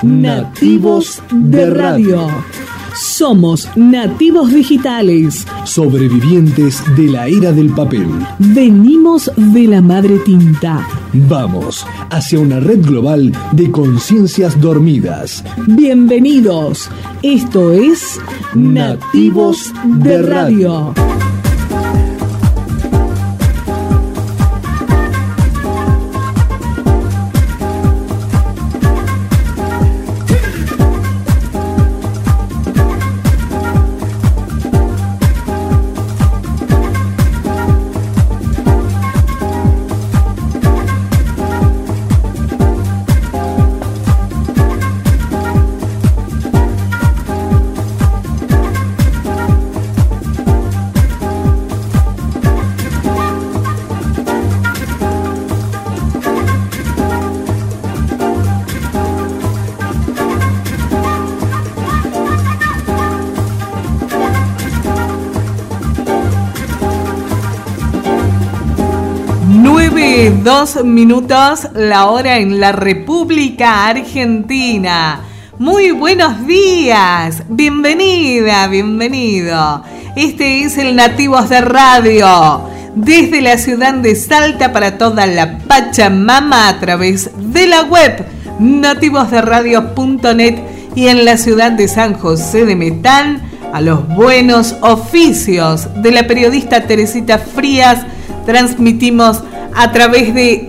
Nativos de Radio. Somos nativos digitales, sobrevivientes de la era del papel. Venimos de la madre tinta. Vamos hacia una red global de conciencias dormidas. Bienvenidos. Esto es Nativos de Radio. Dos minutos, la hora en la República Argentina. Muy buenos días, bienvenida, bienvenido. Este es el Nativos de Radio, desde la ciudad de Salta para toda la Pachamama a través de la web nativosderadio.net y en la ciudad de San José de Metán a los buenos oficios de la periodista Teresita Frías. Transmitimos a través de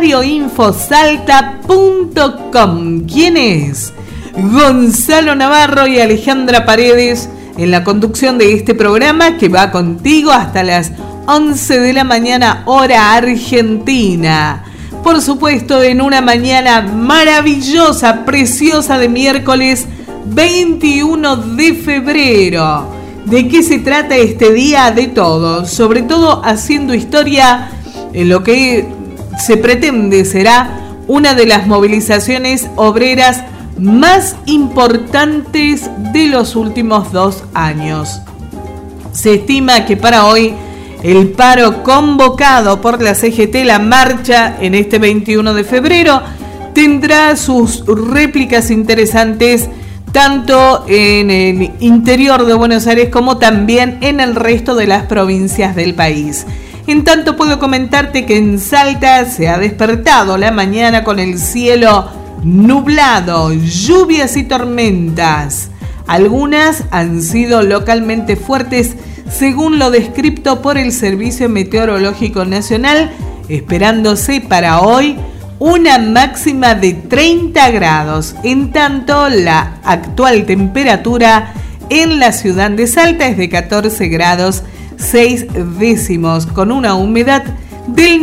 diarioinfosalta.com. ¿Quién es? Gonzalo Navarro y Alejandra Paredes en la conducción de este programa que va contigo hasta las 11 de la mañana, hora argentina. Por supuesto, en una mañana maravillosa, preciosa de miércoles 21 de febrero. ¿De qué se trata este día? De todo, sobre todo haciendo historia en lo que se pretende será una de las movilizaciones obreras más importantes de los últimos 2 años. Se estima que para hoy el paro convocado por la CGT, la marcha en este 21 de febrero, tendrá sus réplicas interesantes tanto en el interior de Buenos Aires como también en el resto de las provincias del país. En tanto, puedo comentarte que en Salta se ha despertado la mañana con el cielo nublado, lluvias y tormentas. Algunas han sido localmente fuertes, según lo descrito por el Servicio Meteorológico Nacional, esperándose para hoy una máxima de 30 grados. En tanto, la actual temperatura en la ciudad de Salta es de 14 grados 6 décimos, con una humedad del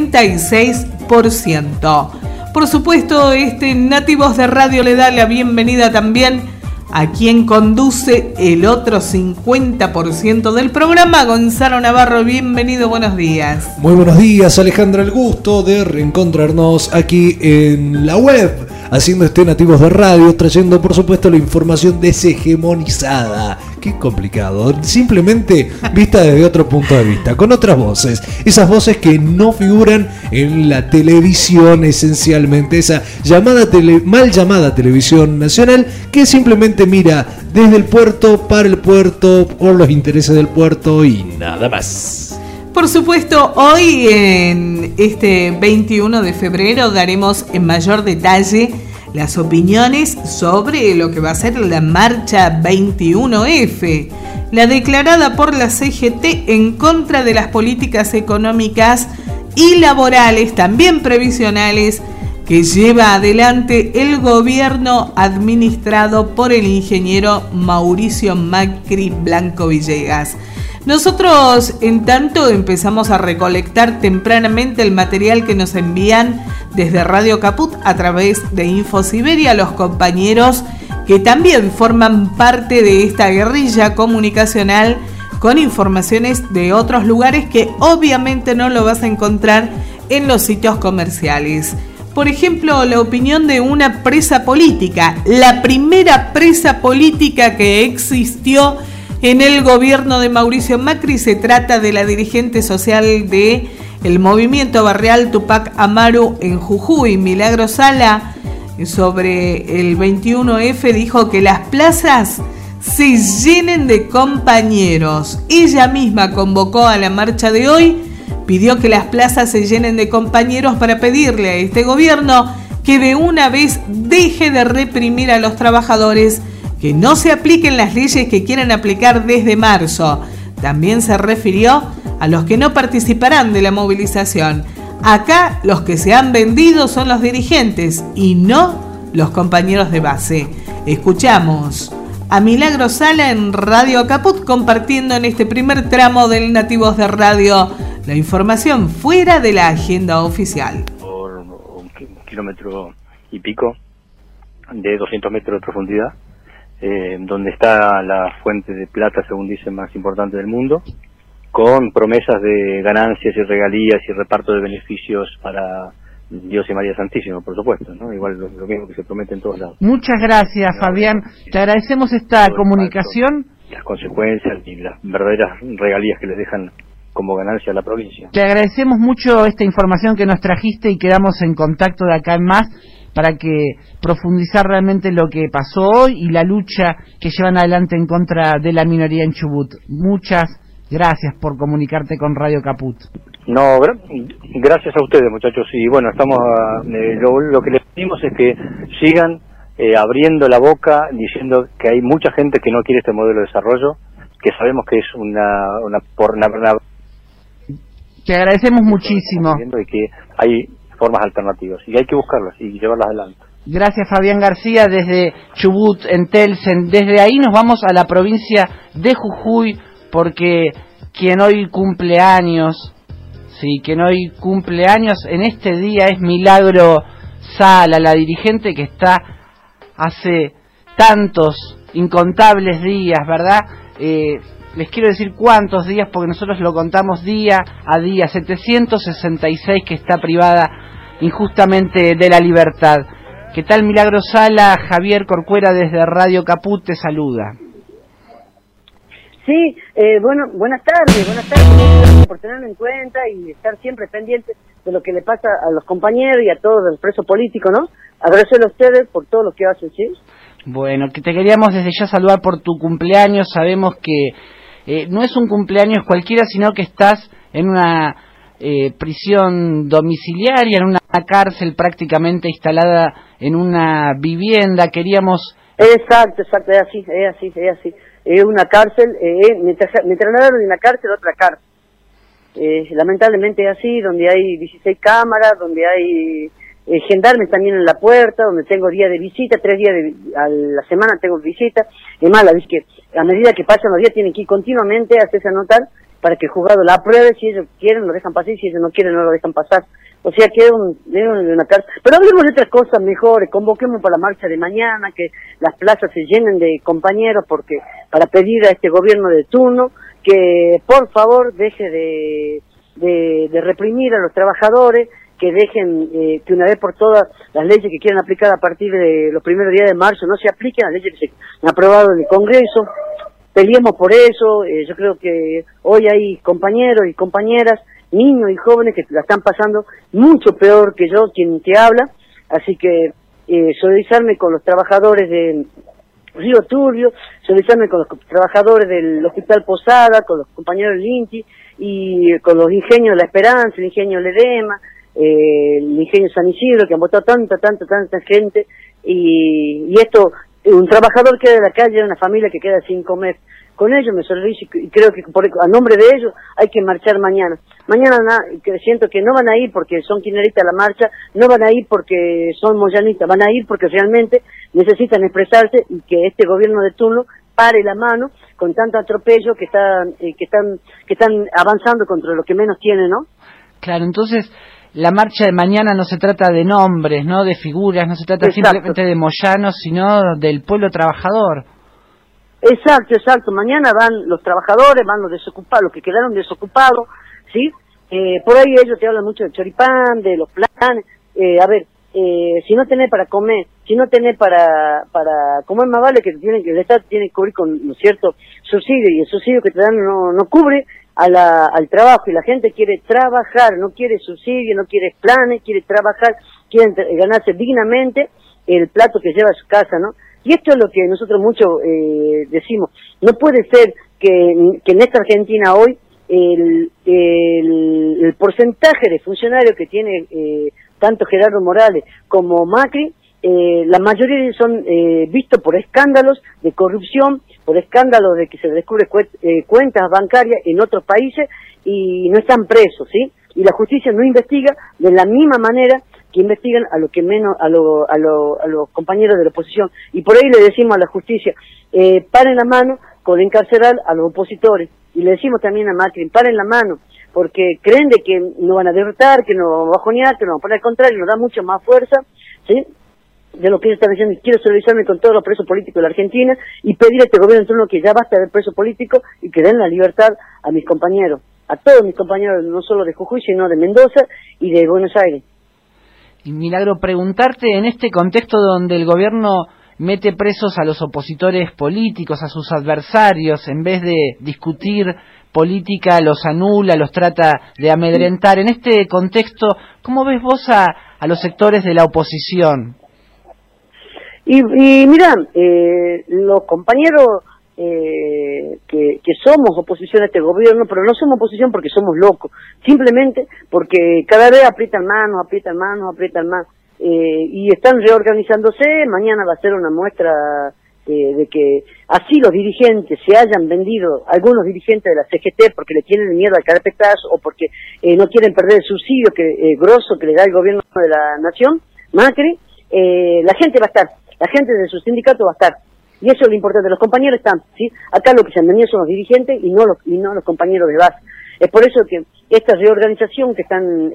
96%. Por supuesto, Nativos de Radio le da la bienvenida también a quien conduce el otro 50% del programa, Gonzalo Navarro. Bienvenido, buenos días. Muy buenos días, Alejandra, el gusto de reencontrarnos aquí en la web, haciendo Nativos de Radio, trayendo por supuesto la información deshegemonizada. Qué complicado, simplemente vista desde otro punto de vista, con otras voces, esas voces que no figuran en la televisión esencialmente, esa mal llamada televisión nacional que simplemente mira desde el puerto, para el puerto, por los intereses del puerto y nada más. Por supuesto, hoy en este 21 de febrero daremos en mayor detalle las opiniones sobre lo que va a ser la marcha 21F, la declarada por la CGT en contra de las políticas económicas y laborales, también previsionales, que lleva adelante el gobierno administrado por el ingeniero Mauricio Macri Blanco Villegas. Nosotros, en tanto, empezamos a recolectar tempranamente el material que nos envían desde Radio Caput a través de InfoSiberia los compañeros que también forman parte de esta guerrilla comunicacional con informaciones de otros lugares que obviamente no lo vas a encontrar en los sitios comerciales. Por ejemplo, la opinión de una presa política, la primera presa política que existió en el gobierno de Mauricio Macri. Se trata de la dirigente social de el movimiento barrial Tupac Amaru en Jujuy, Milagro Sala, sobre el 21F, dijo que las plazas se llenen de compañeros. Ella misma convocó a la marcha de hoy, pidió que las plazas se llenen de compañeros para pedirle a este gobierno que de una vez deje de reprimir a los trabajadores, que no se apliquen las leyes que quieren aplicar desde marzo. También se refirió a los que no participarán de la movilización. Acá los que se han vendido son los dirigentes y no los compañeros de base. Escuchamos a Milagro Sala en Radio Caput compartiendo en este primer tramo del Nativos de Radio la información fuera de la agenda oficial. Por un kilómetro y pico de 200 metros de profundidad, donde está la fuente de plata, según dicen, más importante del mundo, con promesas de ganancias y regalías y reparto de beneficios para Dios y María Santísima, por supuesto, ¿no? Igual lo mismo que se promete en todos lados. Muchas gracias, Fabián. Te agradecemos esta comunicación. Las consecuencias y las verdaderas regalías que les dejan como ganancia a la provincia. Te agradecemos mucho esta información que nos trajiste y quedamos en contacto de acá en más para que profundizar realmente lo que pasó hoy y la lucha que llevan adelante en contra de la minoría en Chubut. Muchas gracias por comunicarte con Radio Caput. No, gracias a ustedes, muchachos. Y bueno, estamos lo que les pedimos es que sigan abriendo la boca diciendo que hay mucha gente que no quiere este modelo de desarrollo, que sabemos que es una Te agradecemos muchísimo. Y que hay formas alternativas y hay que buscarlas y llevarlas adelante. Gracias, Fabián García, desde Chubut, en Telsen. Desde ahí nos vamos a la provincia de Jujuy, porque quien hoy cumple años en este día es Milagro Sala, la dirigente que está hace tantos, incontables días, ¿verdad? Les quiero decir cuántos días, porque nosotros lo contamos día a día, 766 que está privada injustamente de la libertad. ¿Qué tal, Milagro Sala? Javier Corcuera desde Radio Caput te saluda. Sí, buenas tardes, gracias por tenerlo en cuenta y estar siempre pendientes de lo que le pasa a los compañeros y a todos los presos políticos, ¿no? Agradecerle a ustedes por todo lo que hacen, ¿sí? Bueno, que te queríamos desde ya saludar por tu cumpleaños. Sabemos que no es un cumpleaños cualquiera, sino que estás en una prisión domiciliaria, en una cárcel prácticamente instalada en una vivienda. Queríamos... Exacto, es así. Es una cárcel, me trasladaron de una cárcel a otra cárcel. Lamentablemente es así, donde hay 16 cámaras, donde hay gendarmes también en la puerta, donde tengo días de visita, 3 días a la semana tengo visita. Es más, que a medida que pasan los días tienen que ir continuamente a hacerse anotar para que el juzgado la apruebe. Si ellos quieren lo dejan pasar y si ellos no quieren no lo dejan pasar. O sea que es una cárcel. Pero hablemos de otras cosas mejores, convoquemos para la marcha de mañana, que las plazas se llenen de compañeros, porque para pedir a este gobierno de turno que por favor deje de reprimir a los trabajadores, que dejen que una vez por todas las leyes que quieren aplicar a partir de los primeros días de marzo no se apliquen, las leyes que se han aprobado en el Congreso. Peleemos por eso. Yo creo que hoy hay compañeros y compañeras, niños y jóvenes que la están pasando mucho peor que yo, quien te habla. Así que solidarizarme con los trabajadores de Río Turbio, solidarizarme con los trabajadores del Hospital Posada, con los compañeros del INTI y con los ingenios de La Esperanza, el ingenio Ledema, el ingenio San Isidro, que han votado tanta gente. Y esto, un trabajador queda en la calle, una familia que queda sin comer. Con ellos me solidarizo y creo que a nombre de ellos hay que marchar mañana. Mañana siento que no van a ir porque son kirchneristas a la marcha, no van a ir porque son moyanistas, van a ir porque realmente necesitan expresarse y que este gobierno de turno pare la mano con tanto atropello que están avanzando contra lo que menos tienen, ¿no? Claro, entonces la marcha de mañana no se trata de nombres, no de figuras, no se trata simplemente de moyanos, sino del pueblo trabajador. Exacto. Mañana van los trabajadores, van los desocupados, los que quedaron desocupados, ¿sí? Por ahí ellos te hablan mucho del choripán, de los planes. Si no tenés para comer, si no tenés para comer, más vale que el Estado tiene que cubrir con un cierto subsidio, y el subsidio que te dan no cubre al trabajo, y la gente quiere trabajar, no quiere subsidio, no quiere planes, quiere trabajar, quiere ganarse dignamente. el plato que lleva a su casa, ¿no? Y esto es lo que nosotros mucho decimos. No puede ser que en esta Argentina hoy el porcentaje de funcionarios que tiene tanto Gerardo Morales como Macri, la mayoría son vistos por escándalos de corrupción, por escándalos de que se descubre cuentas bancarias en otros países y no están presos, ¿sí? Y la justicia no investiga de la misma manera que investigan a lo que menos a los compañeros de la oposición. Y por ahí le decimos a la justicia, paren la mano con encarcelar a los opositores. Y le decimos también a Macri, paren la mano, porque creen de que no van a derrotar, que no van a bajonear, que no, por el contrario, nos da mucho más fuerza, ¿sí?, de lo que ellos están diciendo. Y quiero solidarizarme con todos los presos políticos de la Argentina y pedir a este gobierno en turno que ya basta de presos políticos y que den la libertad a mis compañeros, a todos mis compañeros, no solo de Jujuy, sino de Mendoza y de Buenos Aires. Y Milagro, preguntarte, en este contexto donde el gobierno mete presos a los opositores políticos, a sus adversarios, en vez de discutir política, los anula, los trata de amedrentar, en este contexto, ¿cómo ves vos a los sectores de la oposición? Y mira, los compañeros que somos oposición a este gobierno, pero no somos oposición porque somos locos, simplemente porque cada vez aprietan manos, y están reorganizándose. Mañana va a ser una muestra de que así los dirigentes se hayan vendido, algunos dirigentes de la CGT porque le tienen miedo al carpetazo o porque no quieren perder el subsidio grosso que le da el gobierno de la nación, Macri, la gente va a estar, la gente de su sindicato va a estar. Y eso es lo importante, los compañeros están, ¿sí? Acá lo que se han venido son los dirigentes y no los compañeros de base. Es por eso que esta reorganización que están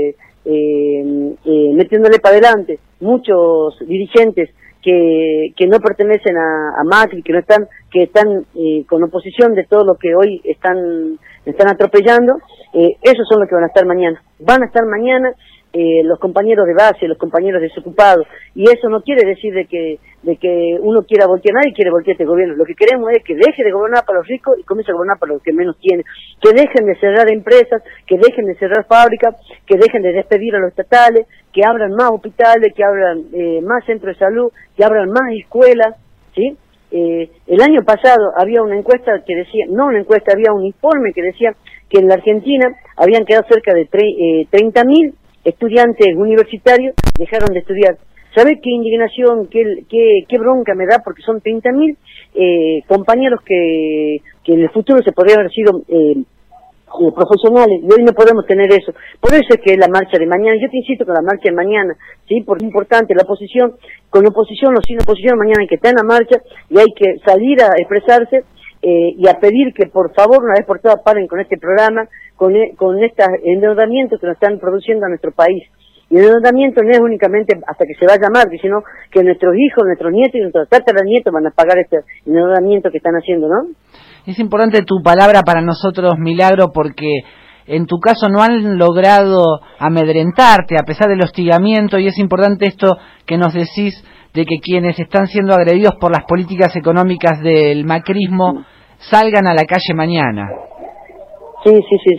metiéndole para adelante muchos dirigentes que no pertenecen a Macri, que están con oposición de todo lo que hoy están atropellando, esos son los que van a estar mañana. Van a estar mañana los compañeros de base, los compañeros desocupados, y eso no quiere decir de que uno quiera voltear, nadie quiere voltear este gobierno. Lo que queremos es que deje de gobernar para los ricos y comience a gobernar para los que menos tienen, que dejen de cerrar empresas, que dejen de cerrar fábricas, que dejen de despedir a los estatales, que abran más hospitales, que abran más centros de salud, que abran más escuelas, ¿sí? El año pasado había una encuesta que decía, había un informe que decía que en la Argentina habían quedado cerca de 30.000 estudiantes universitarios dejaron de estudiar. ¿Sabés qué indignación, qué bronca me da? Porque son 30.000 compañeros que en el futuro se podrían haber sido profesionales, y hoy no podemos tener eso. Por eso es que la marcha de mañana, yo te insisto con la marcha de mañana, ¿sí? Porque es importante la oposición, con oposición o sin oposición, mañana hay que estar en la marcha y hay que salir a expresarse y a pedir que por favor una vez por todas paren con este programa, con estos endeudamientos que nos están produciendo a nuestro país. Y el endeudamiento no es únicamente hasta que se vaya a Macri, sino que nuestros hijos, nuestros nietos y nuestros tataranietos van a pagar este endeudamiento que están haciendo, ¿no? Es importante tu palabra para nosotros, Milagro, porque en tu caso no han logrado amedrentarte a pesar del hostigamiento, y es importante esto que nos decís de que quienes están siendo agredidos por las políticas económicas del macrismo salgan a la calle mañana. Sí.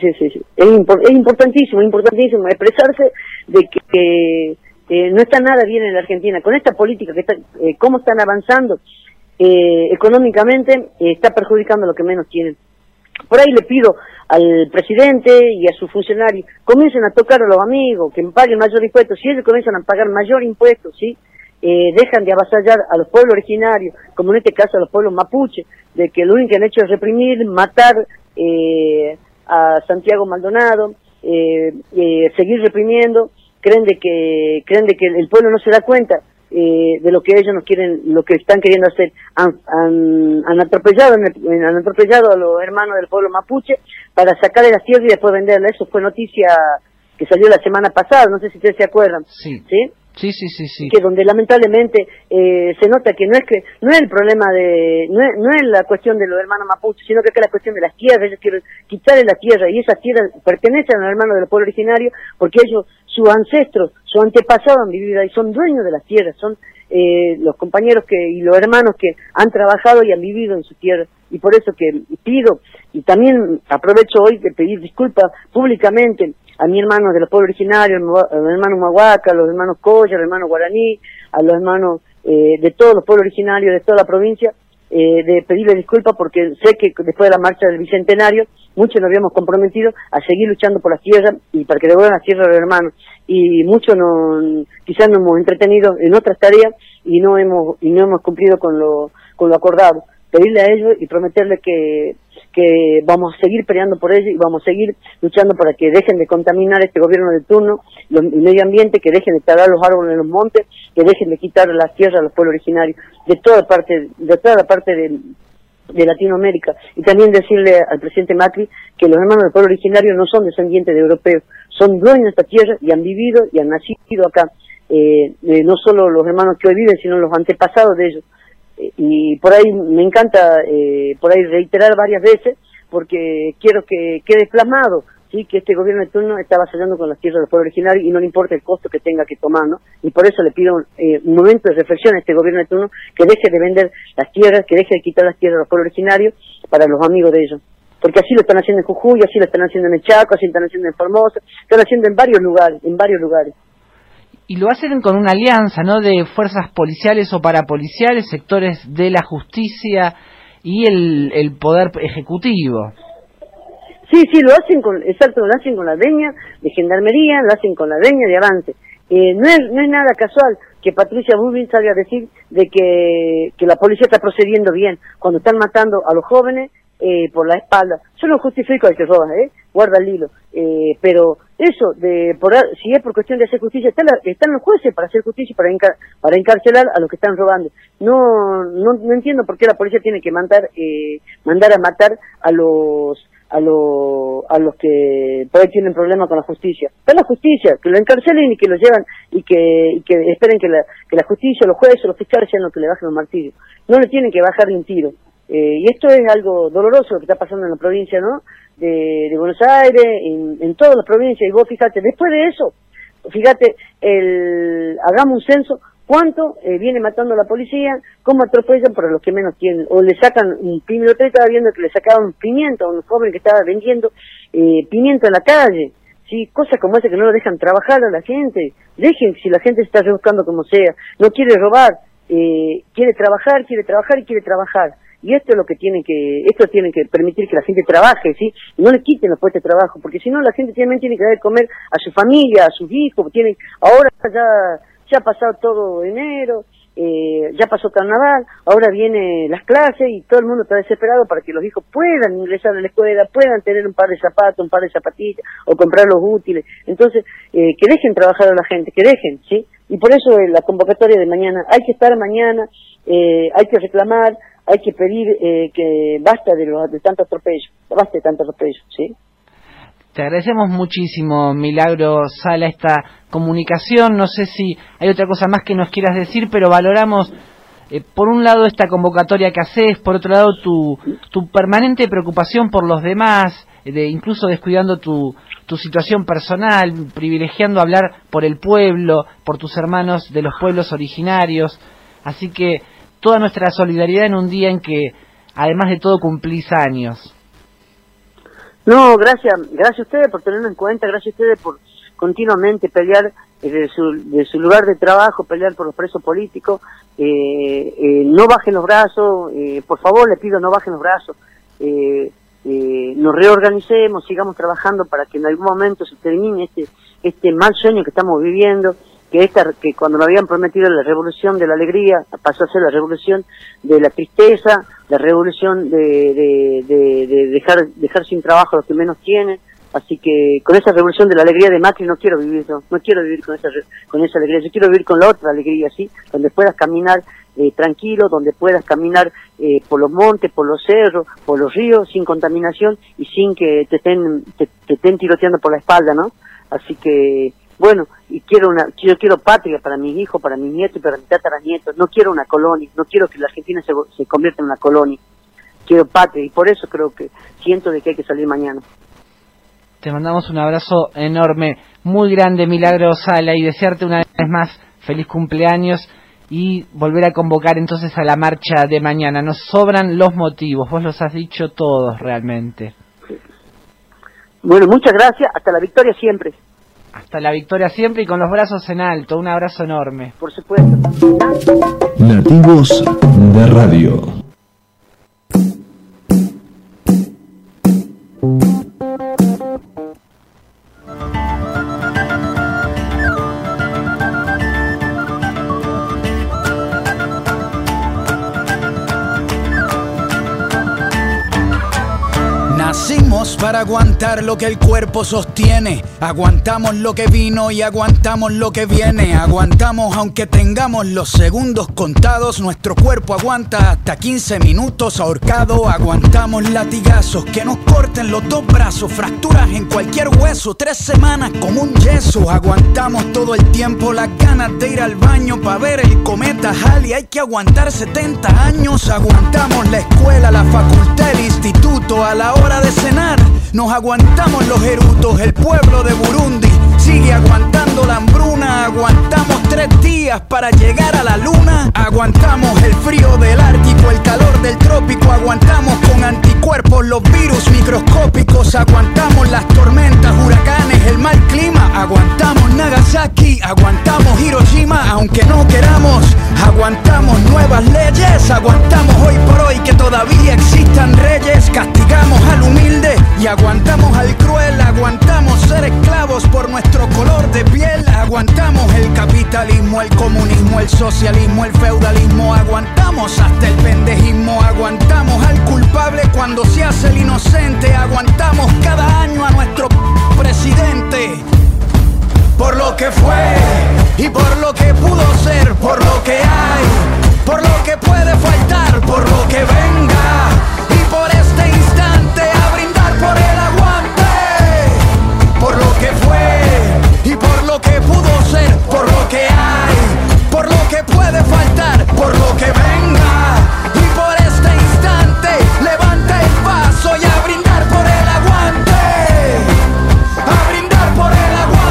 Es importantísimo expresarse de que no está nada bien en la Argentina. Con esta política que está, cómo están avanzando económicamente, está perjudicando a los que menos tienen. Por ahí le pido al presidente y a sus funcionarios, comiencen a tocar a los amigos, que paguen mayor impuestos. Si ellos comienzan a pagar mayor impuestos, ¿sí? Dejan de avasallar a los pueblos originarios, como en este caso a los pueblos mapuches, de que lo único que han hecho es reprimir, matar a Santiago Maldonado, seguir reprimiendo. Creen de que el pueblo no se da cuenta de lo que ellos nos quieren, lo que están queriendo hacer. Han atropellado a los hermanos del pueblo mapuche para sacarle las tierras y después venderla. Eso fue noticia que salió la semana pasada, no sé si ustedes se acuerdan. Sí. Sí. Que donde lamentablemente se nota que no es el problema no es la cuestión de los hermanos mapuches, sino que es la cuestión de las tierras. Ellos quieren quitarle la tierra, y esas tierras pertenecen a los hermanos del pueblo originario, porque ellos, sus ancestros, sus antepasados han vivido ahí, son dueños de las tierras, son los compañeros y los hermanos que han trabajado y han vivido en su tierra. Y por eso que pido, y también aprovecho hoy de pedir disculpas públicamente a mis hermanos de los pueblos originarios, los hermanos Mahuaca, los hermanos Coya, los hermanos Guaraní, a los hermanos de todos los pueblos originarios, de toda la provincia, de pedirle disculpas porque sé que después de la marcha del Bicentenario muchos nos habíamos comprometido a seguir luchando por las tierras y para que devuelvan las tierras a los hermanos, y muchos quizás nos hemos entretenido en otras tareas y no hemos cumplido con lo acordado. Pedirle a ellos y prometerles que vamos a seguir peleando por ellos y vamos a seguir luchando para que dejen de contaminar este gobierno de turno, el medio ambiente, que dejen de talar los árboles en los montes, que dejen de quitar las tierras a los pueblos originarios de toda la parte de Latinoamérica. Y también decirle al presidente Macri que los hermanos del pueblo originario no son descendientes de europeos, son dueños de esta tierra y han vivido y han nacido acá, no solo los hermanos que hoy viven, sino los antepasados de ellos. Y por ahí me encanta por ahí reiterar varias veces, porque quiero que quede plasmado, ¿sí?, que este gobierno de turno está avasallando con las tierras del pueblo originario y no le importa el costo que tenga que tomar, ¿no? Y por eso le pido un momento de reflexión a este gobierno de turno, que deje de vender las tierras, que deje de quitar las tierras a los pueblos originarios para los amigos de ellos. Porque así lo están haciendo en Jujuy, así lo están haciendo en el Chaco, así lo están haciendo en Formosa, están haciendo en varios lugares. Y lo hacen con una alianza, ¿no?, de fuerzas policiales o parapoliciales, sectores de la justicia y el poder ejecutivo. Sí, lo hacen lo hacen con la veña de Gendarmería, lo hacen con la veña de Avance. No es nada casual que Patricia Bullrich salga a decir de que la policía está procediendo bien cuando están matando a los jóvenes por la espalda. Yo no justifico al que roba, guarda el hilo, pero eso, si es por cuestión de hacer justicia, están los jueces para hacer justicia y para encarcelar a los que están robando. No entiendo por qué la policía tiene que mandar a matar a los que por ahí tienen problemas con la justicia. Está la justicia, que lo encarcelen y que lo llevan y que esperen que la justicia, los jueces, los fiscales sean los que le bajen los martillos. No le tienen que bajar ni un tiro. Y esto es algo doloroso lo que está pasando en la provincia, ¿no?, de Buenos Aires, en todas las provincias. Y vos fíjate, después de eso, hagamos un censo, cuánto viene matando la policía, cómo atropellan para los que menos tienen, o le sacan un pimiento. Yo estaba viendo que le sacaban pimiento a un joven que estaba vendiendo pimiento en la calle, ¿sí? Cosas como esa que no lo dejan trabajar a la gente. Dejen, si la gente se está rebuscando como sea, no quiere robar, quiere trabajar y quiere trabajar. Y esto tiene que permitir que la gente trabaje, ¿sí? Y no le quiten los puestos de trabajo, porque si no la gente también tiene que dar de comer a su familia, a sus hijos. Ahora ya ha pasado todo enero, ya pasó carnaval, ahora vienen las clases y todo el mundo está desesperado para que los hijos puedan ingresar a la escuela, puedan tener un par de zapatos, un par de zapatillas, o comprar los útiles. Entonces, que dejen trabajar a la gente, que dejen, ¿sí? Y por eso la convocatoria de mañana, hay que estar mañana, hay que reclamar, hay que pedir que basta de tanto atropello, ¿sí? Te agradecemos muchísimo, Milagro Sala, esta comunicación. No sé si hay otra cosa más que nos quieras decir, pero valoramos, por un lado, esta convocatoria que haces, por otro lado, tu permanente preocupación por los demás, incluso descuidando tu situación personal, privilegiando hablar por el pueblo, por tus hermanos de los pueblos originarios. Así que toda nuestra solidaridad en un día en que, además de todo, cumplís años. No, gracias a ustedes por tenerlo en cuenta, gracias a ustedes por continuamente pelear de su lugar de trabajo, pelear por los presos políticos. No bajen los brazos, por favor, les pido, no bajen los brazos. Nos reorganicemos, sigamos trabajando para que en algún momento se termine este mal sueño que estamos viviendo, que cuando nos habían prometido la revolución de la alegría pasó a ser la revolución de la tristeza, la revolución de dejar sin trabajo a los que menos tienen. Así que con esa revolución de la alegría de Macri no quiero vivir con esa alegría. Yo quiero vivir con la otra alegría, ¿sí? Donde puedas caminar tranquilo, donde puedas caminar por los montes, por los cerros, por los ríos, sin contaminación y sin que te estén tiroteando por la espalda, ¿no? Así que bueno, y yo quiero patria para mis hijos, para mis nietos y para mis tataranietos. No quiero una colonia, no quiero que la Argentina se convierta en una colonia. Quiero patria y por eso siento de que hay que salir mañana. Te mandamos un abrazo enorme, muy grande, Milagro Sala, y desearte una vez más feliz cumpleaños y volver a convocar entonces a la marcha de mañana. Nos sobran los motivos, vos los has dicho todos realmente. Bueno, muchas gracias, hasta la victoria siempre. Hasta la victoria siempre y con los brazos en alto. Un abrazo enorme. Por supuesto. Nativos de Radio. Nacimos para aguantar lo que el cuerpo sostiene. Aguantamos lo que vino y aguantamos lo que viene. Aguantamos aunque tengamos los segundos contados. Nuestro cuerpo aguanta hasta 15 minutos ahorcado. Aguantamos latigazos que nos corten los dos brazos. Fracturas en cualquier hueso, 3 semanas como un yeso. Aguantamos todo el tiempo las ganas de ir al baño para ver el cometa Halley. Hay que aguantar 70 años. Aguantamos la escuela, la facultad, el instituto. A la hora de cenar nos aguantamos los erutos. El pueblo de Burundi sigue aguantando la hambruna. Aguantamos 3 días para llegar a la luna. Aguantamos el frío del Ártico, el calor del trópico. Aguantamos con anticuerpos los virus microscópicos. Aguantamos las tormentas, huracanes, el mal clima. Aguantamos Nagasaki, aguantamos Hiroshima, aunque no queramos. Aguantamos nuevas leyes. Aguantamos hoy por hoy que todavía existan reyes. Castigamos al humilde y aguantamos al cruel. Aguantamos ser esclavos por nuestro color de piel. Aguantamos el capitalismo, el comunismo, el socialismo, el feudalismo. Aguantamos hasta el pendejismo. Aguantamos al culpable cuando se hace el inocente. Aguantamos cada año a nuestro presidente. Por lo que fue y por lo que pudo ser, por lo que hay, por lo que puede faltar, por lo que venga y por este instante a brindar por el aguante. Por lo que fue y por lo que pudo ser, por lo que hay, por lo que puede faltar, por lo que venga y por este instante levanta el paso y a brindar por el aguante. A brindar por el aguante.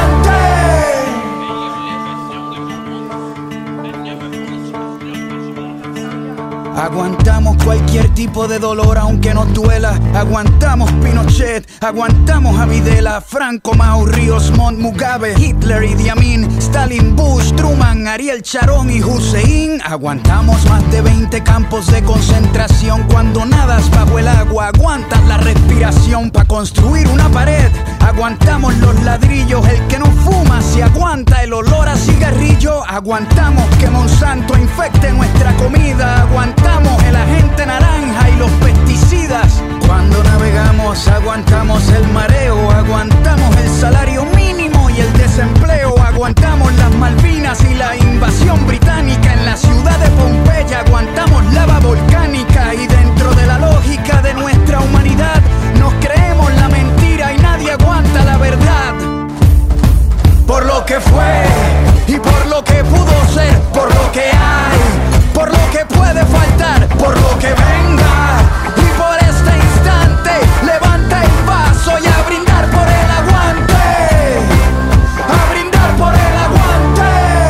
Aguantamos cualquier tipo de dolor aunque nos duela. Aguantamos Pinochet, aguantamos a Videla, Franco, Mao, Ríos Montt, Mugabe, Hitler, Idi Amin, Stalin, Bush, Truman, Ariel Sharon y Hussein. Aguantamos más de 20 campos de concentración. Cuando nadas bajo el agua aguantas la respiración para construir una pared. Aguantamos los ladrillos, el que no fuma se aguanta el olor a cigarrillo. Aguantamos que Monsanto infecte nuestra comida. Aguantamos el agente naranja y los pesticidas. Cuando navegamos aguantamos el mareo. Aguantamos el salario mínimo y el desempleo. Aguantamos las Malvinas y la invasión británica. En la ciudad de Pompeya aguantamos lava volcánica. Y dentro de la lógica de nuestra humanidad nos creemos la mentira y nadie aguanta la verdad. Por lo que fue y por lo que pudo ser, por lo que hay, por lo que puede faltar, por lo que venga y por este instante levanta el paso y a brindar por el aguante. A brindar por el aguante.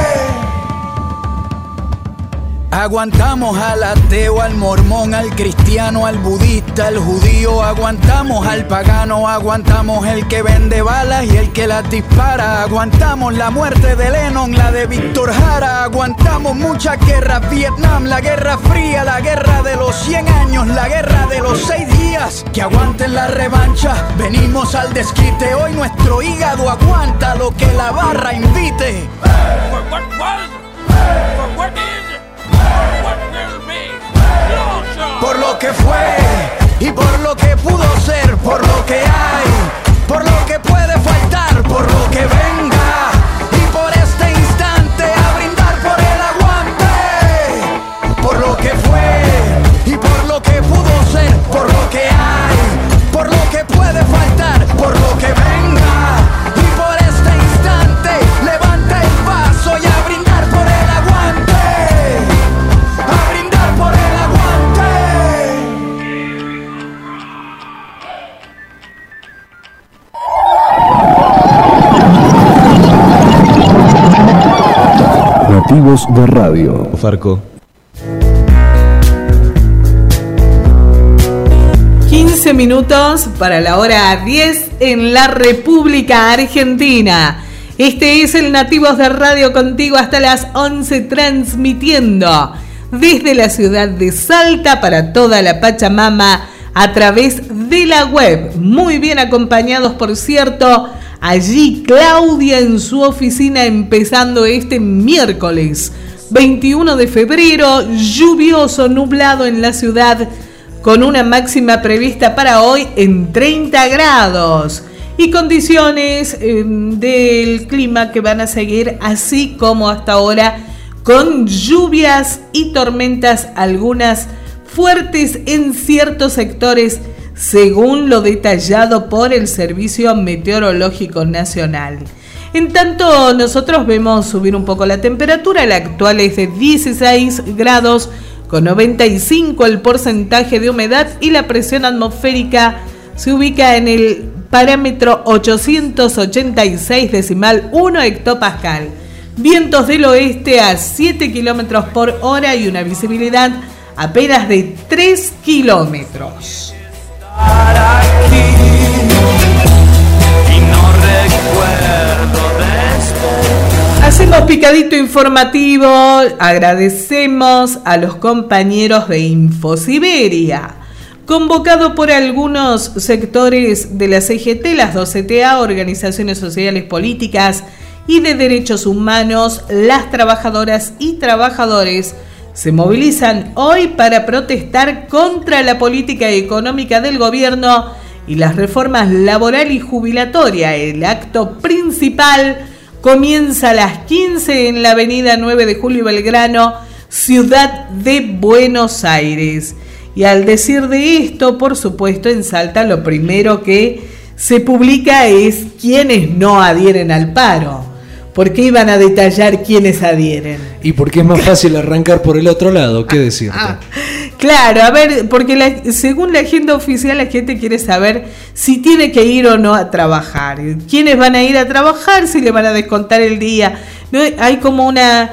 Aguantamos al ateo, al mormón, al cristiano, al budista, al judío. Aguantamos al pagano, aguantamos el que vende balas y el que las dispara. Aguantamos la muerte de Lennon, la de Víctor Jara. Aguantamos muchas guerras, Vietnam, la Guerra Fría, la guerra de los 100 años, la guerra de los 6 días. Que aguanten la revancha, venimos al desquite. Hoy nuestro hígado aguanta lo que la barra invite. Por lo que fue y por lo que pudo ser, por lo que hay, por lo que puede faltar, por lo que venga y por este instante a brindar por el aguante. Por lo que fue y por lo que pudo ser, por lo que hay, por lo que puede faltar, por lo que venga y por este instante levanta el paso y a brindar por el aguante. A brindar por el aguante. Nativos de Radio. Farco. 15 minutos para la hora 10 en la República Argentina. Este es el Nativos de Radio, contigo hasta las 11, transmitiendo desde la ciudad de Salta para toda la Pachamama a través de la web. Muy bien acompañados, por cierto, allí Claudia en su oficina, empezando este miércoles 21 de febrero, lluvioso, nublado en la ciudad, con una máxima prevista para hoy en 30 grados. Y condiciones del clima que van a seguir así como hasta ahora, con lluvias y tormentas, algunas fuertes en ciertos sectores, según lo detallado por el Servicio Meteorológico Nacional. En tanto, nosotros vemos subir un poco la temperatura. La actual es de 16 grados, con 95 el porcentaje de humedad, y la presión atmosférica se ubica en el parámetro 886,1 hectopascal. Vientos del oeste a 7 kilómetros por hora y una visibilidad apenas de 3 kilómetros. Hacemos picadito informativo, agradecemos a los compañeros de Infosiberia, convocado por algunos sectores de la CGT, las 2 CTA, organizaciones sociales, políticas y de derechos humanos. Las trabajadoras y trabajadores se movilizan hoy para protestar contra la política económica del gobierno y las reformas laboral y jubilatoria. El acto principal comienza a las 15 en la avenida 9 de Julio Belgrano, ciudad de Buenos Aires. Y al decir de esto, por supuesto, en Salta lo primero que se publica es quienes no adhieren al paro. ¿Por qué iban a detallar quiénes adhieren? Y porque es más fácil arrancar por el otro lado, ¿qué decirte? Claro, a ver, porque según la agenda oficial la gente quiere saber si tiene que ir o no a trabajar. ¿Quiénes van a ir a trabajar? Si le van a descontar el día. ¿No? Hay como una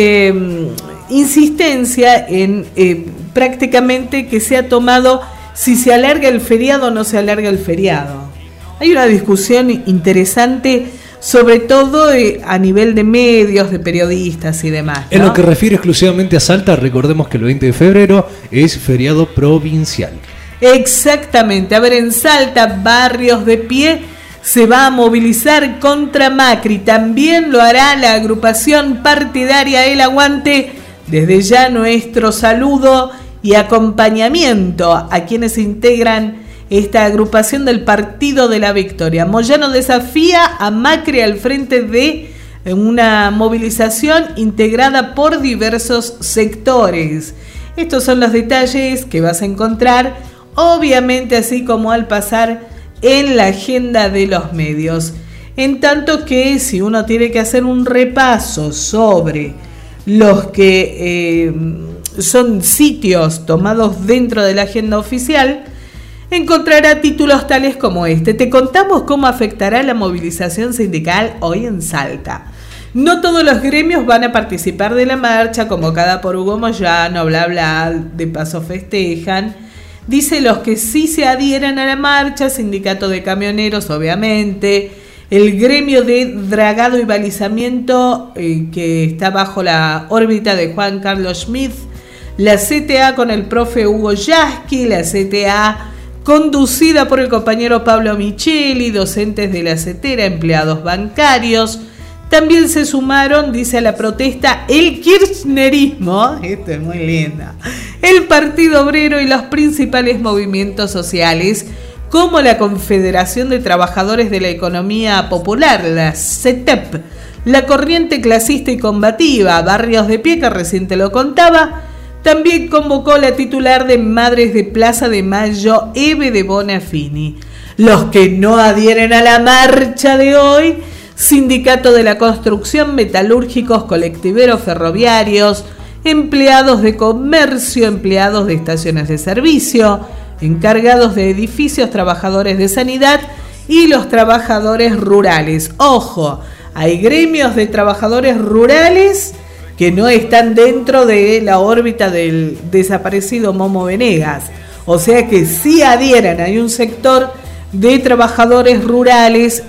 insistencia en prácticamente que se ha tomado si se alarga el feriado o no se alarga el feriado. Hay una discusión interesante, sobre todo a nivel de medios, de periodistas y demás, ¿no? En lo que refiere exclusivamente a Salta, recordemos que el 20 de febrero es feriado provincial. Exactamente. A ver, en Salta, Barrios de Pie se va a movilizar contra Macri. También lo hará la agrupación partidaria El Aguante. Desde ya nuestro saludo y acompañamiento a quienes integran esta agrupación del Partido de la Victoria. Moyano desafía a Macri al frente de una movilización integrada por diversos sectores. Estos son los detalles que vas a encontrar, obviamente, así como al pasar en la agenda de los medios. En tanto que si uno tiene que hacer un repaso sobre los que son sitios tomados dentro de la agenda oficial, encontrará títulos tales como este: te contamos cómo afectará la movilización sindical hoy en Salta. No todos los gremios van a participar de la marcha convocada por Hugo Moyano, bla bla, de paso festejan. Dice los que sí se adhieran a la marcha: sindicato de camioneros, obviamente, el gremio de dragado y balizamiento, que está bajo la órbita de Juan Carlos Schmidt, la CTA con el profe Hugo Yasky, la CTA conducida por el compañero Pablo Micheli, docentes de la CETERA, empleados bancarios. También se sumaron, dice, a la protesta el kirchnerismo, esto es muy lindo, el Partido Obrero y los principales movimientos sociales, como la Confederación de Trabajadores de la Economía Popular, la CETEP, la Corriente Clasista y Combativa, Barrios de Pie, que recién te lo contaba. También convocó la titular de Madres de Plaza de Mayo, Eve de Bonafini. Los que no adhieren a la marcha de hoy: Sindicato de la Construcción, Metalúrgicos, Colectiveros Ferroviarios, Empleados de Comercio, Empleados de Estaciones de Servicio, Encargados de Edificios, Trabajadores de Sanidad y los Trabajadores Rurales. Ojo, hay gremios de trabajadores rurales que no están dentro de la órbita del desaparecido Momo Venegas. O sea que sí adhieran, hay un sector de trabajadores rurales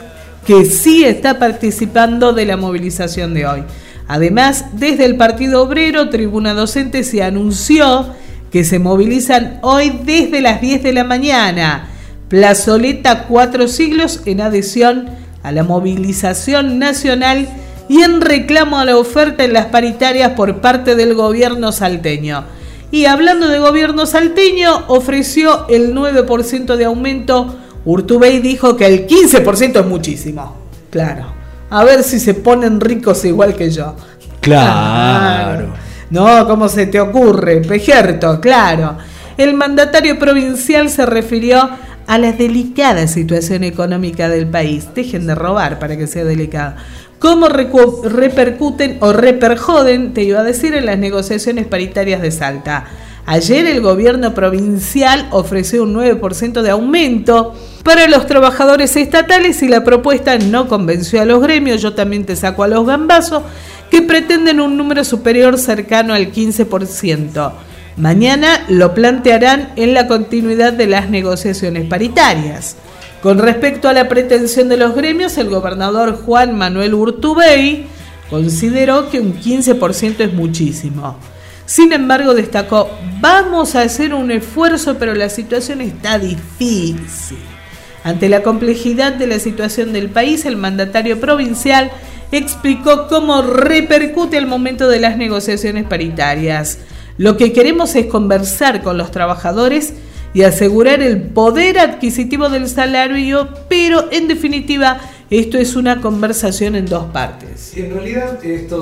que sí está participando de la movilización de hoy. Además, desde el Partido Obrero, Tribuna Docente se anunció que se movilizan hoy desde las 10 de la mañana. Plazoleta 4 siglos en adhesión a la movilización nacional y en reclamo a la oferta en las paritarias por parte del gobierno salteño. Y hablando de gobierno salteño, ofreció el 9% de aumento. Urtubey dijo que el 15% es muchísimo. Claro, a ver si se ponen ricos igual que yo. Claro. No, ¿cómo se te ocurre, Pejerto? Claro. El mandatario provincial se refirió a la delicada situación económica del país. Dejen de robar para que sea delicada. ¿Cómo repercuten o reperjoden, te iba a decir, en las negociaciones paritarias de Salta? Ayer el gobierno provincial ofreció un 9% de aumento para los trabajadores estatales y la propuesta no convenció a los gremios. Yo también te saco a los gambazos, que pretenden un número superior cercano al 15%. Mañana lo plantearán en la continuidad de las negociaciones paritarias. Con respecto a la pretensión de los gremios, el gobernador Juan Manuel Urtubey consideró que un 15% es muchísimo. Sin embargo, destacó: vamos a hacer un esfuerzo, pero la situación está difícil. Ante la complejidad de la situación del país, el mandatario provincial explicó cómo repercute el momento de las negociaciones paritarias. Lo que queremos es conversar con los trabajadores y asegurar el poder adquisitivo del salario, pero en definitiva esto es una conversación en dos partes. En realidad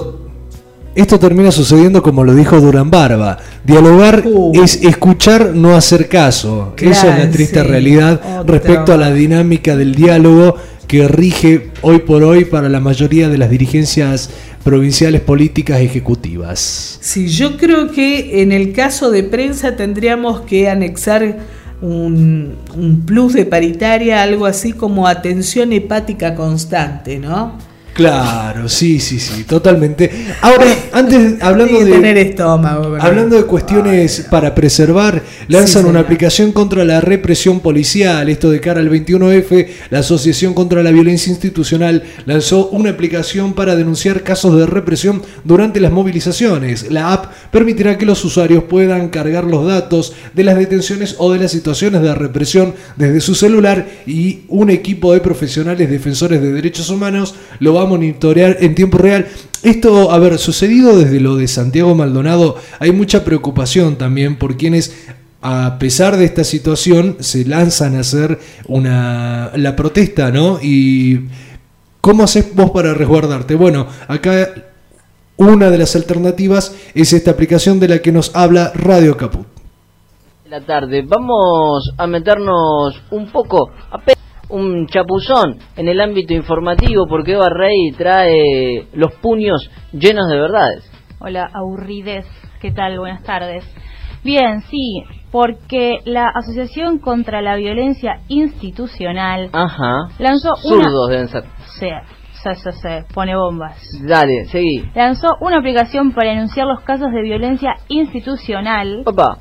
esto termina sucediendo como lo dijo Durán Barba: dialogar es escuchar, no hacer caso. Claro, esa es la triste realidad respecto a la dinámica del diálogo que rige hoy por hoy para la mayoría de las dirigencias provinciales políticas ejecutivas. Sí, yo creo que en el caso de prensa tendríamos que anexar un plus de paritaria, algo así como atención hepática constante, ¿no? Claro, sí, totalmente. Ahora, antes, hablando de tener estómago, ¿verdad? Hablando de cuestiones para preservar, lanzan una aplicación contra la represión policial. Esto de cara al 21F, la Asociación contra la Violencia Institucional lanzó una aplicación para denunciar casos de represión durante las movilizaciones. La app permitirá que los usuarios puedan cargar los datos de las detenciones o de las situaciones de represión desde su celular, y un equipo de profesionales defensores de derechos humanos lo va a monitorear en tiempo real. Esto, sucedido desde lo de Santiago Maldonado, hay mucha preocupación también por quienes, a pesar de esta situación, se lanzan a hacer la protesta, ¿no? Y ¿cómo haces vos para resguardarte? Bueno, acá una de las alternativas es esta aplicación de la que nos habla Radio Caput. La tarde, vamos a meternos un poco, un chapuzón en el ámbito informativo, porque Eva Rey trae los puños llenos de verdades. Hola, aburridez, ¿qué tal? Buenas tardes. Bien, sí, porque la Asociación contra la Violencia Institucional lanzó zurdos deben ser. Sí, pone bombas. Dale, seguí. Lanzó una aplicación para denunciar los casos de violencia institucional. Papá.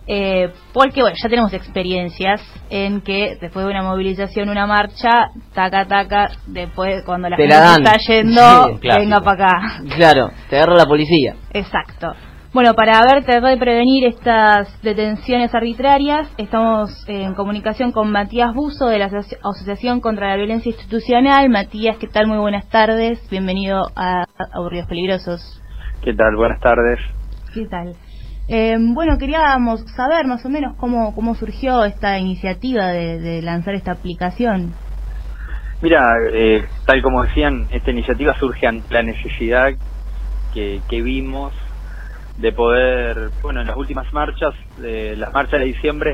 Porque bueno, ya tenemos experiencias en que después de una movilización, una marcha, taca, después cuando la gente está yendo, venga para acá. Claro, te agarra la policía. Exacto. Bueno, para tratar de prevenir estas detenciones arbitrarias, estamos en comunicación con Matías Buzo de la Asociación contra la Violencia Institucional. Matías, ¿qué tal? Muy buenas tardes. Bienvenido a Aburridos Peligrosos. ¿Qué tal? Buenas tardes. ¿Qué tal? Bueno, queríamos saber más o menos cómo surgió esta iniciativa de lanzar esta aplicación. Mira, tal como decían, esta iniciativa surge ante la necesidad que vimos de poder, en las últimas marchas, las marchas de diciembre,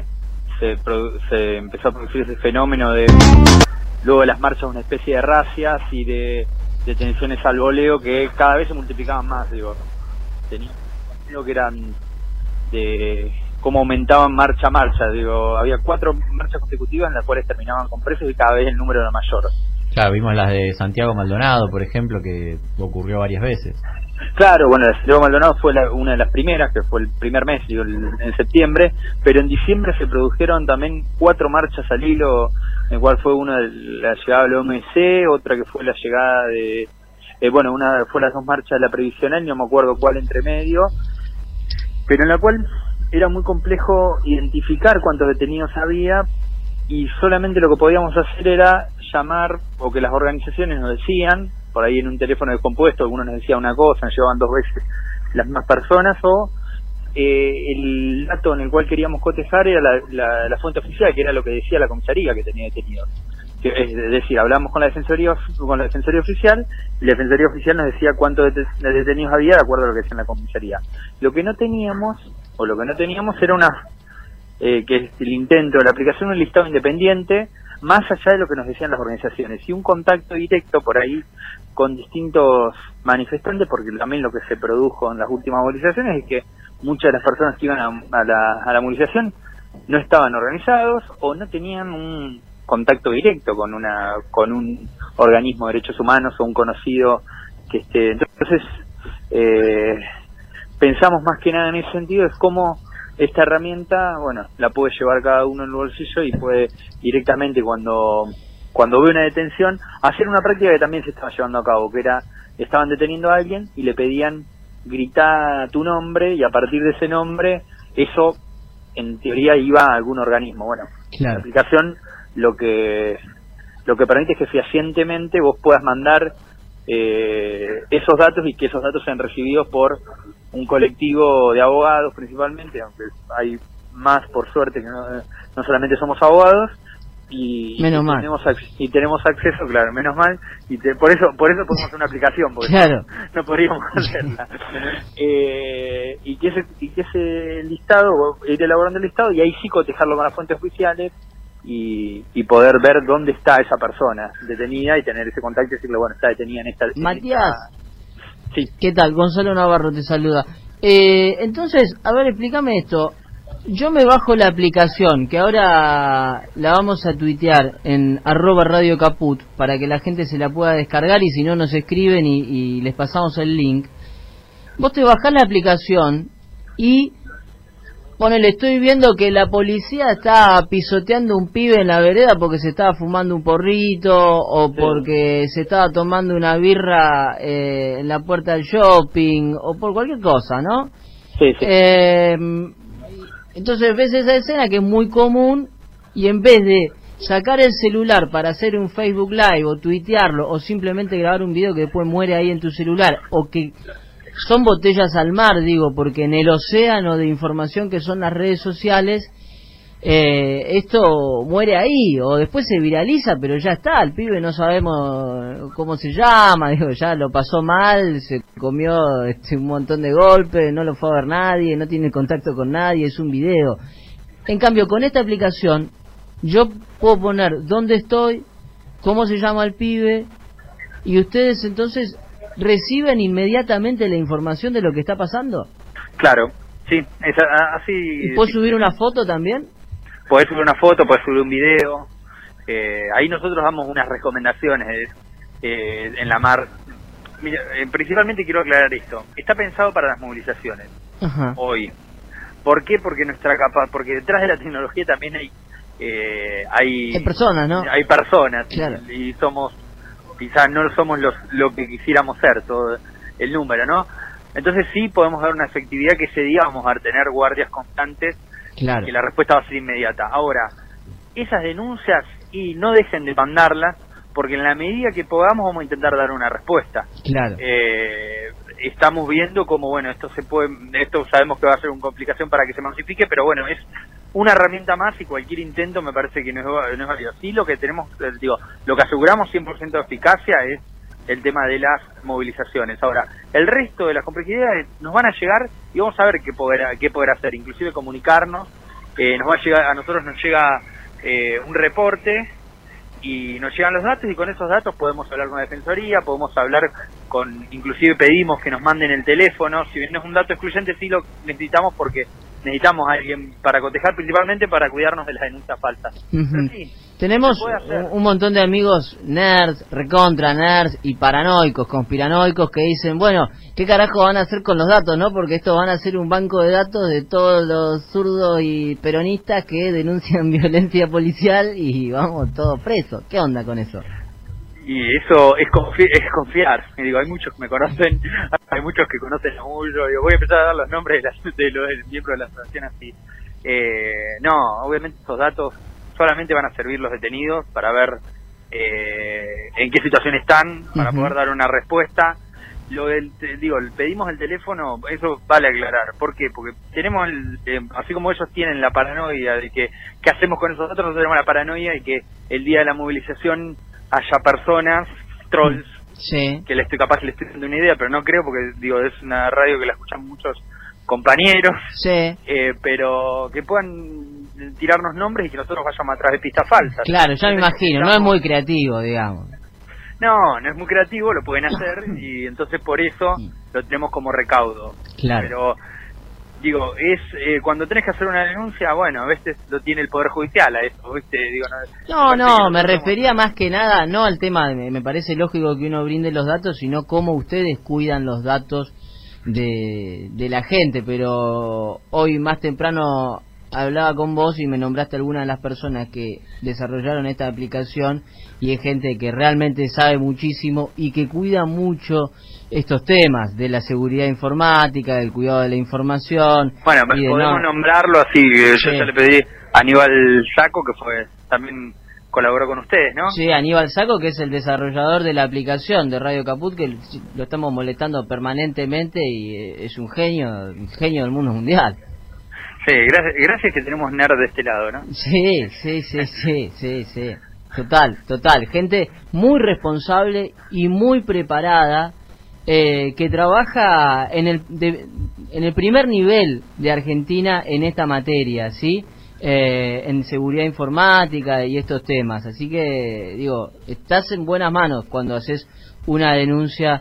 se empezó a producir ese fenómeno de, luego de las marchas, una especie de racias y de detenciones al voleo que cada vez se multiplicaban más, tenía que eran de cómo aumentaban marcha a marcha, había 4 marchas consecutivas en las cuales terminaban con presos y cada vez el número era mayor. Claro, vimos las de Santiago Maldonado, por ejemplo, que ocurrió varias veces. Claro, la de Santiago Maldonado fue una de las primeras, que fue el primer mes, en septiembre, pero en diciembre se produjeron también 4 marchas al hilo en el cual fue una de la llegada del OMC, otra que fue la llegada de, una fue las 2 marchas de la previsional, no me acuerdo cuál entre medio, pero en la cual era muy complejo identificar cuántos detenidos había, y solamente lo que podíamos hacer era llamar, o que las organizaciones nos decían, por ahí en un teléfono descompuesto, algunos nos decían una cosa, nos llevaban 2 veces las mismas personas, o el dato en el cual queríamos cotejar era la fuente oficial, que era lo que decía la comisaría que tenía detenidos. Es decir, hablamos con la defensoría oficial, y la defensoría oficial nos decía cuántos detenidos había de acuerdo a lo que decía la comisaría. Lo que no teníamos era que es el intento de la aplicación de un listado independiente, más allá de lo que nos decían las organizaciones, y un contacto directo por ahí con distintos manifestantes, porque también lo que se produjo en las últimas movilizaciones es que muchas de las personas que iban a la movilización no estaban organizados o no tenían un contacto directo con un organismo de derechos humanos o un conocido que esté. Entonces pensamos más que nada en ese sentido, es cómo esta herramienta, la puede llevar cada uno en el bolsillo y puede directamente cuando ve una detención hacer una práctica que también se estaba llevando a cabo, que era, estaban deteniendo a alguien y le pedían gritar tu nombre, y a partir de ese nombre eso en teoría iba a algún organismo. Claro. La aplicación lo que permite es que fehacientemente vos puedas mandar esos datos, y que esos datos sean recibidos por un colectivo de abogados principalmente, aunque hay más, por suerte, que no solamente somos abogados, y tenemos acceso, claro, menos mal, y por eso podemos hacer una aplicación, porque no podríamos hacerla. Y que ese listado, ir elaborando el listado, y ahí sí cotejarlo con las fuentes oficiales, y poder ver dónde está esa persona detenida, y tener ese contacto y decirle, está detenida en esta... Matías, sí. ¿Qué tal? Gonzalo Navarro te saluda. Entonces, a ver, explícame esto. Yo me bajo la aplicación, que ahora la vamos a tuitear en @Radio Caput, para que la gente se la pueda descargar, y si no nos escriben y les pasamos el link. Vos te bajás la aplicación y ponele, estoy viendo que la policía está pisoteando un pibe en la vereda porque se estaba fumando un porrito, o porque se estaba tomando una birra en la puerta del shopping, o por cualquier cosa, ¿no? Sí. Entonces ves esa escena que es muy común, y en vez de sacar el celular para hacer un Facebook Live o tuitearlo, o simplemente grabar un video que después muere ahí en tu celular, o que son botellas al mar, porque en el océano de información que son las redes sociales, esto muere ahí, o después se viraliza, pero ya está, el pibe no sabemos cómo se llama, ya lo pasó mal, se comió un montón de golpes, no lo fue a ver nadie, no tiene contacto con nadie, es un video. En cambio, con esta aplicación yo puedo poner dónde estoy, cómo se llama el pibe, y ustedes entonces reciben inmediatamente la información de lo que está pasando. Claro, sí, así. ¿Y puedes subir una foto también? Podés subir una foto, podés subir un video. Ahí nosotros damos unas recomendaciones en la mar. Mira, principalmente quiero aclarar esto. Está pensado para las movilizaciones. Ajá. Hoy. ¿Por qué? Porque porque detrás de la tecnología también hay personas, ¿no? Hay personas. Claro. Y quizás no somos lo que quisiéramos ser, todo el número, ¿no? Entonces sí podemos dar una efectividad que ese día vamos a tener guardias constantes. Claro. Que la respuesta va a ser inmediata. Ahora, esas denuncias, y no dejen de mandarlas, porque en la medida que podamos vamos a intentar dar una respuesta. Claro. Estamos viendo cómo, esto sabemos que va a ser una complicación para que se masifique, pero es una herramienta más, y cualquier intento me parece que no es válido. Sí, lo que tenemos, lo que aseguramos 100% de eficacia es el tema de las movilizaciones. Ahora, el resto de las complejidades nos van a llegar, y vamos a ver qué poder hacer, inclusive comunicarnos. A nosotros nos llega un reporte, y nos llegan los datos, y con esos datos podemos hablar con la defensoría, podemos hablar inclusive pedimos que nos manden el teléfono. Si bien no es un dato excluyente, sí lo necesitamos, porque necesitamos a alguien para cotejar, principalmente para cuidarnos de las denuncias falsas. Pero sí, tenemos un montón de amigos nerds, recontra nerds y paranoicos, conspiranoicos que dicen, bueno, ¿qué carajo van a hacer con los datos, no? Porque esto van a ser un banco de datos de todos los zurdos y peronistas que denuncian violencia policial y vamos todos presos. ¿Qué onda con eso? Y eso es confiar. Y digo, hay muchos que me conocen, hay muchos que conocen a mucho. Digo, voy a empezar a dar los nombres de los miembros de la asociación así. No, obviamente estos datos solamente van a servir los detenidos para ver en qué situación están, para poder dar una respuesta. Lo del, pedimos el teléfono, eso vale aclarar. ¿Por qué? Porque tenemos, así como ellos tienen la paranoia de que qué hacemos con esos datos, nosotros tenemos la paranoia de que el día de la movilización haya personas, trolls, que le estoy dando una idea, pero no creo, porque es una radio que la escuchan muchos compañeros, pero que puedan tirarnos nombres y que nosotros vayamos atrás de pistas falsas. Claro, ya me imagino, no es muy creativo, digamos. No es muy creativo, lo pueden hacer y entonces por eso lo tenemos como recaudo. Claro. Pero cuando tenés que hacer una denuncia, bueno, a veces lo tiene el Poder Judicial a eso, ¿viste? No, me refería más que nada, no al tema, me parece lógico que uno brinde los datos, sino cómo ustedes cuidan los datos de la gente, pero hoy más temprano hablaba con vos y me nombraste algunas de las personas que desarrollaron esta aplicación y es gente que realmente sabe muchísimo y que cuida mucho estos temas de la seguridad informática, del cuidado de la información. Bueno, podemos nombrarlo así, yo ya le pedí a Aníbal Saco, que también colaboró con ustedes, ¿no? Sí, Aníbal Saco, que es el desarrollador de la aplicación de Radio Caput, que lo estamos molestando permanentemente y es un genio del mundo mundial. Sí, gracias que tenemos nerd de este lado, ¿no? Sí. Total. Gente muy responsable y muy preparada, que trabaja en el primer nivel de Argentina en esta materia, ¿sí? En seguridad informática y estos temas. Así que, estás en buenas manos cuando haces una denuncia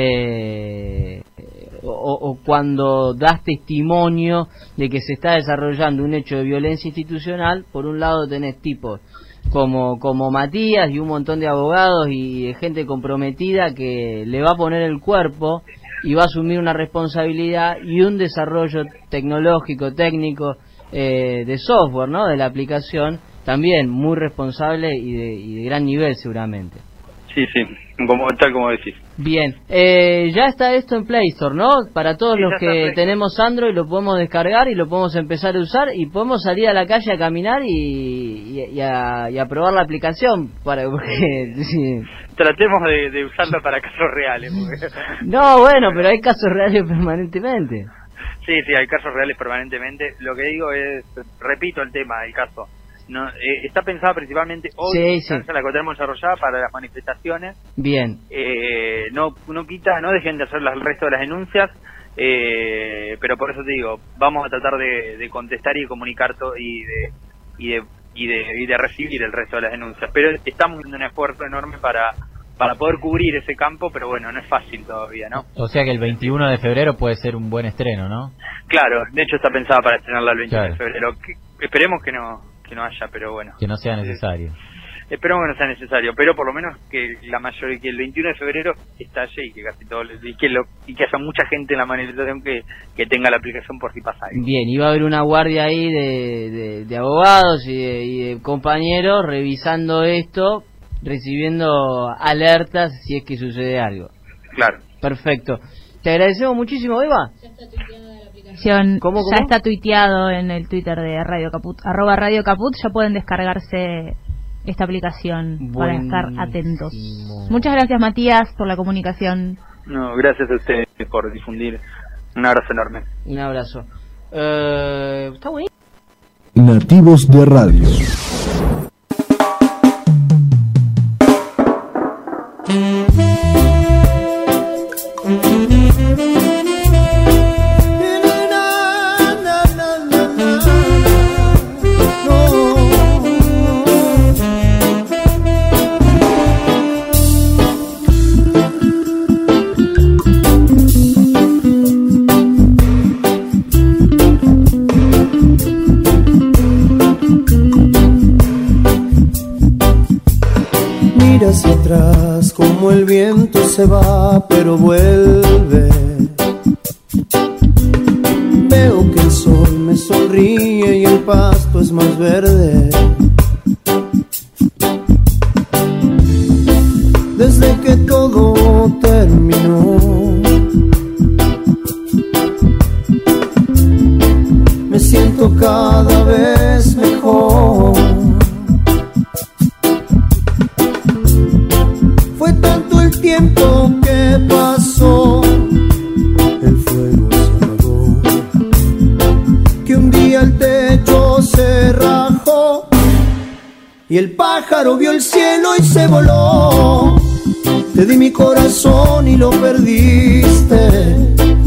o cuando das testimonio de que se está desarrollando un hecho de violencia institucional. Por un lado tenés tipos como Matías y un montón de abogados y de gente comprometida que le va a poner el cuerpo y va a asumir una responsabilidad y un desarrollo tecnológico, técnico, de software, ¿no? De la aplicación, también muy responsable y de gran nivel seguramente. Sí, tal como decís. Bien, ya está esto en Play Store, ¿no? Para todos los que tenemos Android lo podemos descargar y lo podemos empezar a usar y podemos salir a la calle a caminar y a probar la aplicación porque tratemos de usarla para casos reales. No, bueno, pero hay casos reales permanentemente. Sí, hay casos reales permanentemente. Lo que digo es, repito el tema del caso. No, está pensada principalmente hoy, la que tenemos desarrollada para las manifestaciones. Bien. No dejen de hacer el resto de las denuncias, pero por eso te digo, vamos a tratar de contestar y de comunicar todo y de recibir el resto de las denuncias. Pero estamos haciendo un esfuerzo enorme para poder cubrir ese campo, pero bueno, no es fácil todavía, ¿no? O sea que el 21 de febrero puede ser un buen estreno, ¿no? Claro, de hecho está pensada para estrenarla el 21 de febrero. Esperemos que no haya, pero bueno. Que no sea necesario. Esperemos que no sea necesario, pero por lo menos que que el 21 de febrero estalle y que casi todo y que haya mucha gente en la manifestación que tenga la aplicación por si pasa algo. Bien, y va a haber una guardia ahí de abogados y de compañeros revisando esto, recibiendo alertas si es que sucede algo. Claro. Perfecto. Te agradecemos muchísimo, Eva. Ya está tuiteada la aplicación. ¿Cómo? Ya está tuiteado en el Twitter de Radio Caput, @Radio Caput. Ya pueden descargarse esta aplicación para estar atentos. Muchas gracias, Matías, por la comunicación. No, gracias a ustedes por difundir. Un abrazo enorme. Un abrazo. Está buenísimo. Nativos de Radio. atrás, como el viento se va pero vuelve. Veo que el sol me sonríe y el pasto es más verde. Desde que todo terminó, me siento cada vez mejor. Fue tanto el tiempo que pasó, el fuego se apagó, que un día el techo se rajó y el pájaro vio el cielo y se voló. Te di mi corazón y lo perdiste.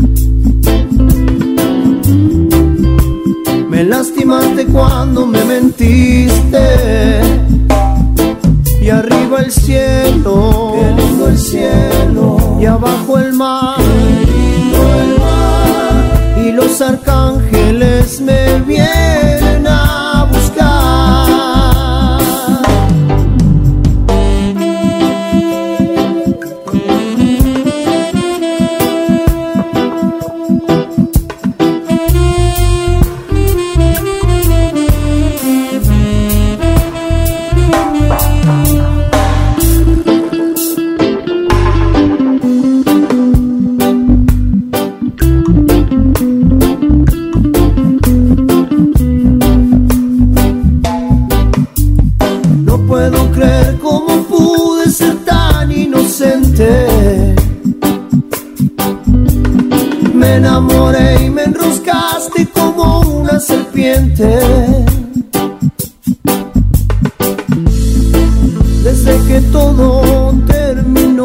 Me lastimaste cuando me mentiste. Y arriba el cielo, qué lindo el cielo. Y abajo el mar, qué lindo el mar. Y los arcángeles me vienen a buscar. Me enamoré y me enroscaste como una serpiente. Desde que todo terminó,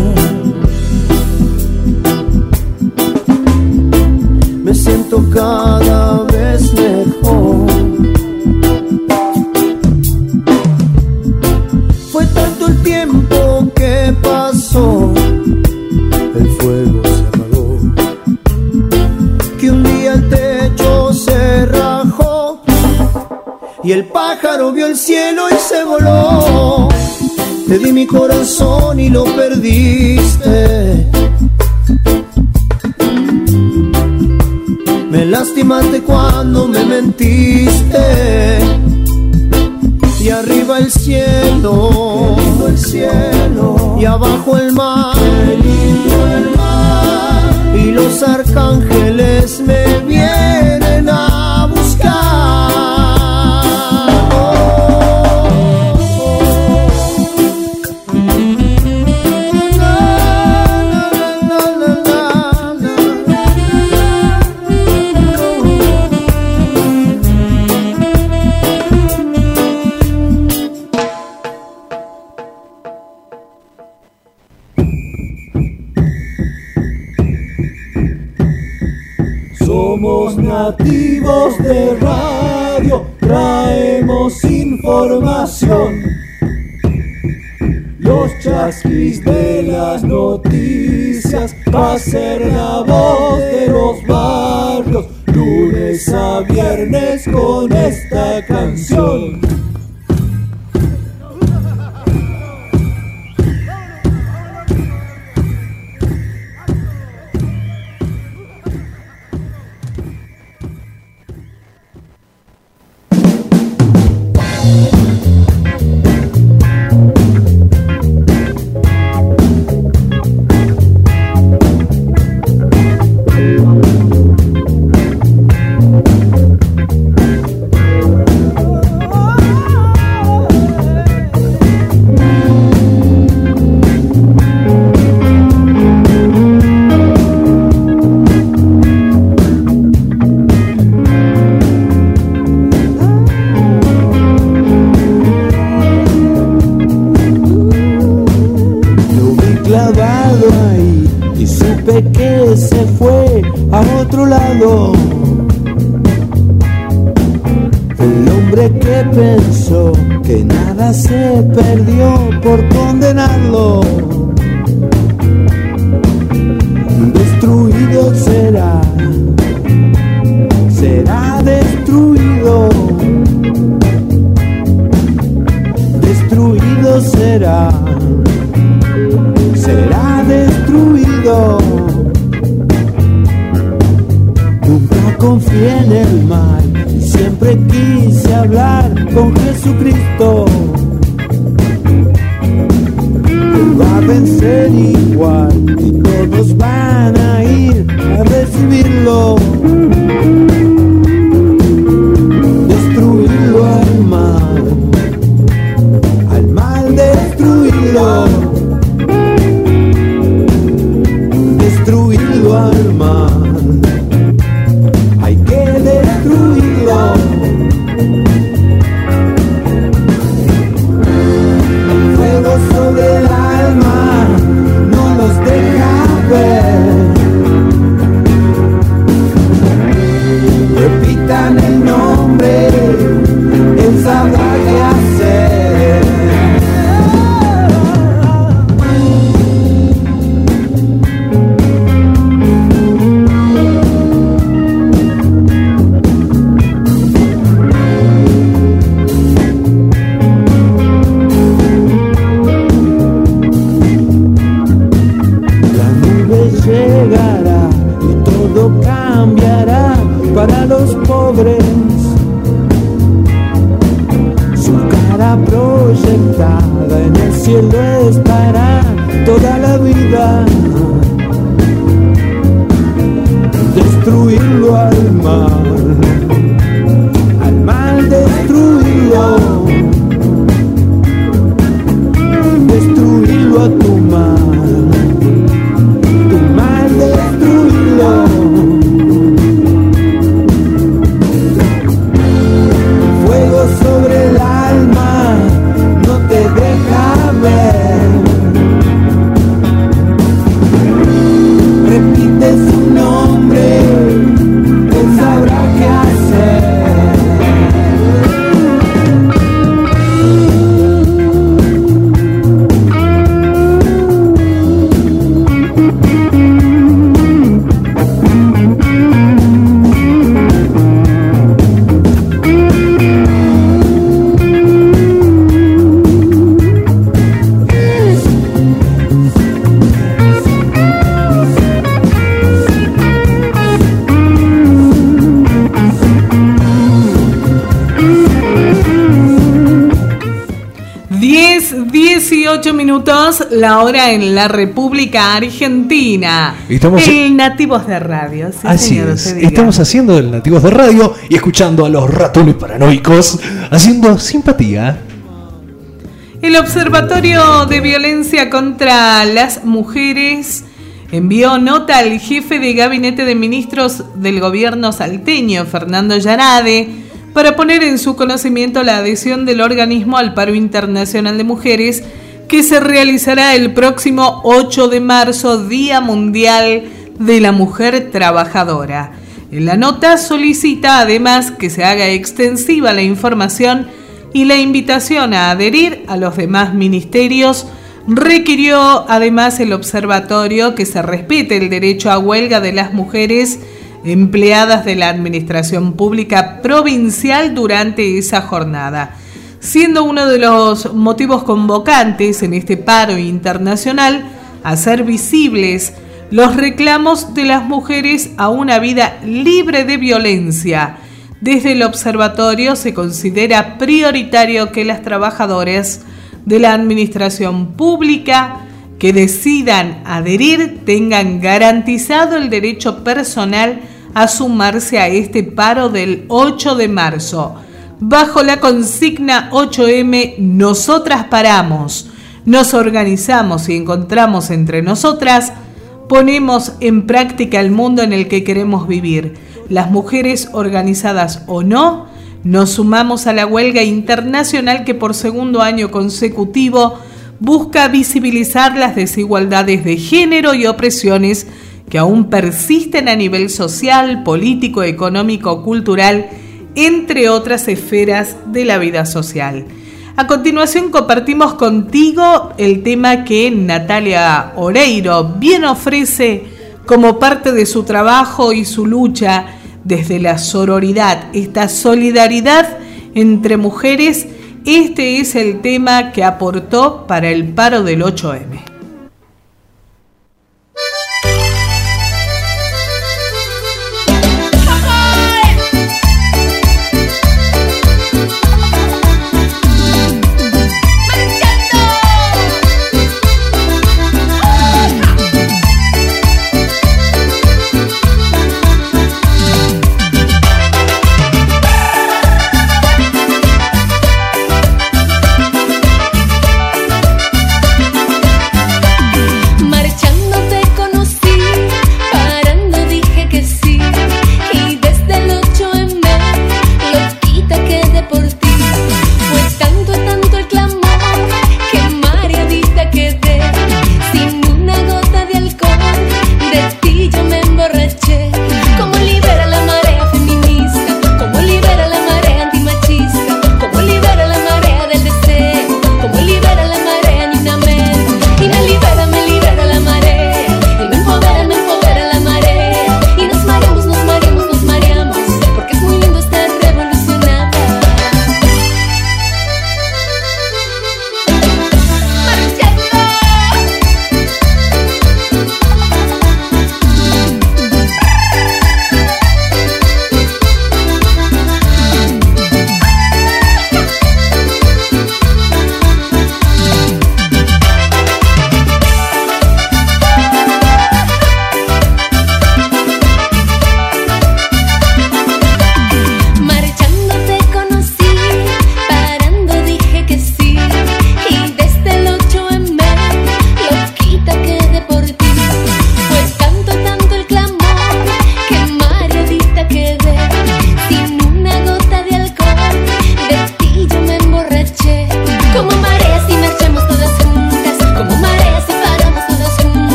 me siento cada vez mejor. Fue tanto el tiempo que pasó, el fuego se apagó, que un día el techo se rajó y el pájaro vio el cielo y se voló. Te di mi corazón y lo perdiste. Me lastimaste cuando me mentiste. Y arriba el cielo, qué lindo el cielo. Y abajo el mar, qué lindo el mar. Y los arcángeles me vienen a buscar. Somos nativos de radio, traemos información. Los chasquis de las noticias va a ser la voz de los barrios, lunes a viernes con esta canción. El hombre que pensó que nada se perdió por condenarlo, destruido será, será destruido, destruido será. en el mal. Y siempre quise hablar con Jesucristo. Él va a vencer igual y todos van a ir a recibirlo. Destruirlo al mal destruirlo. Destruirlo al mal, hay que destruirlo. El fuego sobre el alma no nos deja ver. Repitan el nombre, él sabrá qué hacer. Llegará y todo cambiará para los pobres. Su cara proyectada en el cielo estará toda la vida. Destruirlo al mal destruirlo. Destruirlo a tu mal. Fuego sobre el alma no te deja ver. Repite su nombre, él sabrá qué hacer. Minutos, la hora en la República Argentina. Estamos en Nativos de Radio. Sí, así señor, es. Estamos haciendo el Nativos de Radio y escuchando a los ratones paranoicos haciendo simpatía. El Observatorio de Violencia contra las Mujeres envió nota al jefe de gabinete de ministros del gobierno salteño, Fernando Yarade, para poner en su conocimiento la adhesión del organismo al paro internacional de mujeres que se realizará el próximo 8 de marzo, Día Mundial de la Mujer Trabajadora. En la nota solicita además que se haga extensiva la información y la invitación a adherir a los demás ministerios. Requirió además el observatorio que se respete el derecho a huelga de las mujeres empleadas de la Administración Pública Provincial durante esa jornada, siendo uno de los motivos convocantes en este paro internacional hacer visibles los reclamos de las mujeres a una vida libre de violencia. Desde el observatorio se considera prioritario que las trabajadoras de la Administración Pública que decidan adherir tengan garantizado el derecho personal a sumarse a este paro del 8 de marzo. Bajo la consigna 8M, nosotras paramos, nos organizamos y encontramos entre nosotras, ponemos en práctica el mundo en el que queremos vivir. Las mujeres, organizadas o no, nos sumamos a la huelga internacional que por segundo año consecutivo busca visibilizar las desigualdades de género y opresiones que aún persisten a nivel social, político, económico, cultural, entre otras esferas de la vida social. A continuación compartimos contigo el tema que Natalia Oreiro bien ofrece como parte de su trabajo y su lucha desde la sororidad, esta solidaridad entre mujeres. Este es el tema que aportó para el paro del 8M.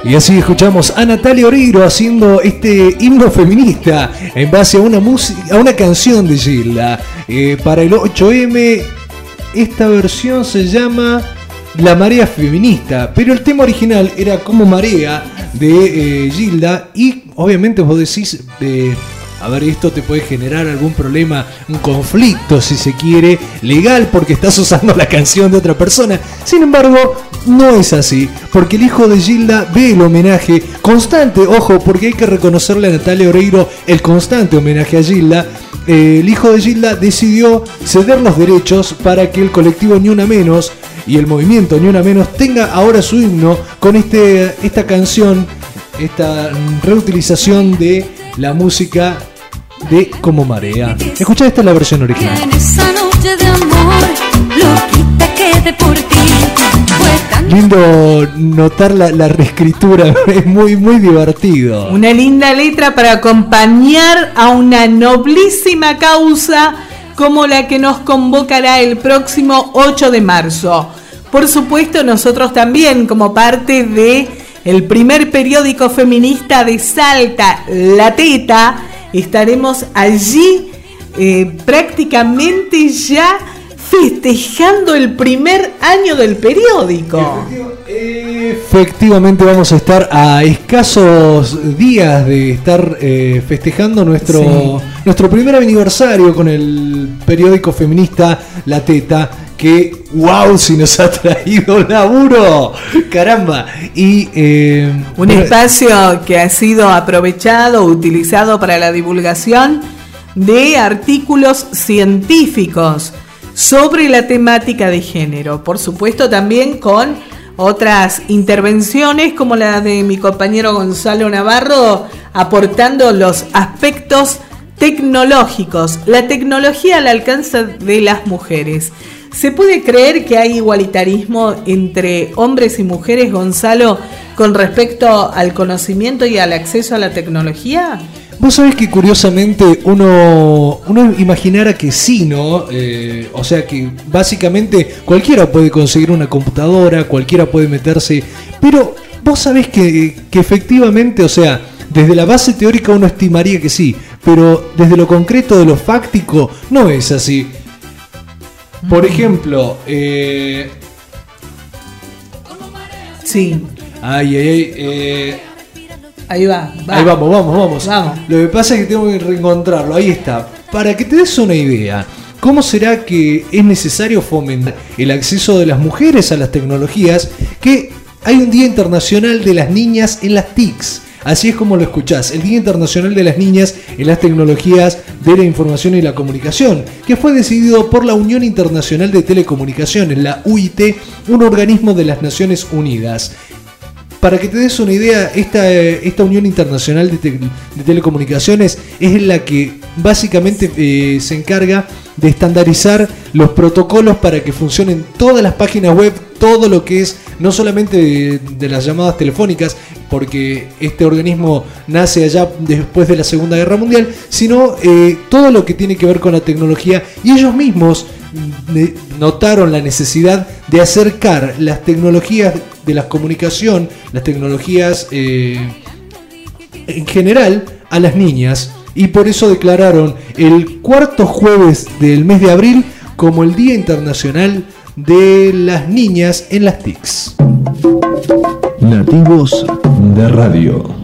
Y así escuchamos a Natalia Oreiro haciendo este himno feminista en base a una canción de Gilda. Para el 8M, esta versión se llama La Marea Feminista, pero el tema original era Como Marea de Gilda. Y obviamente vos decís, a ver, esto te puede generar algún problema, un conflicto, si se quiere, legal, porque estás usando la canción de otra persona. Sin embargo, no es así, porque el hijo de Gilda ve el homenaje constante, ojo, porque hay que reconocerle a Natalia Oreiro el constante homenaje a Gilda. El hijo de Gilda decidió ceder los derechos para que el colectivo Ni Una Menos y el movimiento Ni Una Menos tenga ahora su himno con esta canción, esta reutilización de la música de Como Marea. Escuchá, esta es la versión original. En esa noche de amor, loquita quedé por ti. Lindo notar la reescritura, es muy divertido. Una linda letra para acompañar a una noblísima causa como la que nos convocará el próximo 8 de marzo. Por supuesto, nosotros también, como parte de el primer periódico feminista de Salta, La Teta, estaremos allí prácticamente ya festejando el primer año del periódico. Efectivamente, vamos a estar a escasos días de estar festejando nuestro primer aniversario con el periódico feminista La Teta. Que wow, si nos ha traído laburo, caramba. Y un espacio que ha sido aprovechado, utilizado para la divulgación de artículos científicos sobre la temática de género. Por supuesto, también con otras intervenciones como la de mi compañero Gonzalo Navarro, aportando los aspectos tecnológicos, la tecnología al alcance de las mujeres. ¿Se puede creer que hay igualitarismo entre hombres y mujeres, Gonzalo, con respecto al conocimiento y al acceso a la tecnología? Vos sabés que curiosamente uno imaginara que sí, ¿no? O sea que básicamente cualquiera puede conseguir una computadora, cualquiera puede meterse, pero vos sabés que efectivamente, o sea, desde la base teórica uno estimaría que sí, pero desde lo concreto de lo fáctico no es así. Por ejemplo, sí. Ahí va. Ahí vamos. Lo que pasa es que tengo que reencontrarlo. Ahí está. Para que te des una idea, ¿cómo será que es necesario fomentar el acceso de las mujeres a las tecnologías? Que hay un Día Internacional de las Niñas en las TICs. Así es como lo escuchás, el Día Internacional de las Niñas en las Tecnologías de la Información y la Comunicación, que fue decidido por la Unión Internacional de Telecomunicaciones, la UIT, un organismo de las Naciones Unidas. Para que te des una idea, esta Unión Internacional de Telecomunicaciones es la que básicamente se encarga de estandarizar los protocolos para que funcionen todas las páginas web, todo lo que es, no solamente de las llamadas telefónicas, porque este organismo nace allá después de la Segunda Guerra Mundial, sino todo lo que tiene que ver con la tecnología, y ellos mismos notaron la necesidad de acercar las tecnologías de la comunicación, las tecnologías en general, a las niñas, y por eso declararon el cuarto jueves del mes de abril como el Día Internacional de las Niñas en las TICs. Nativos de Radio.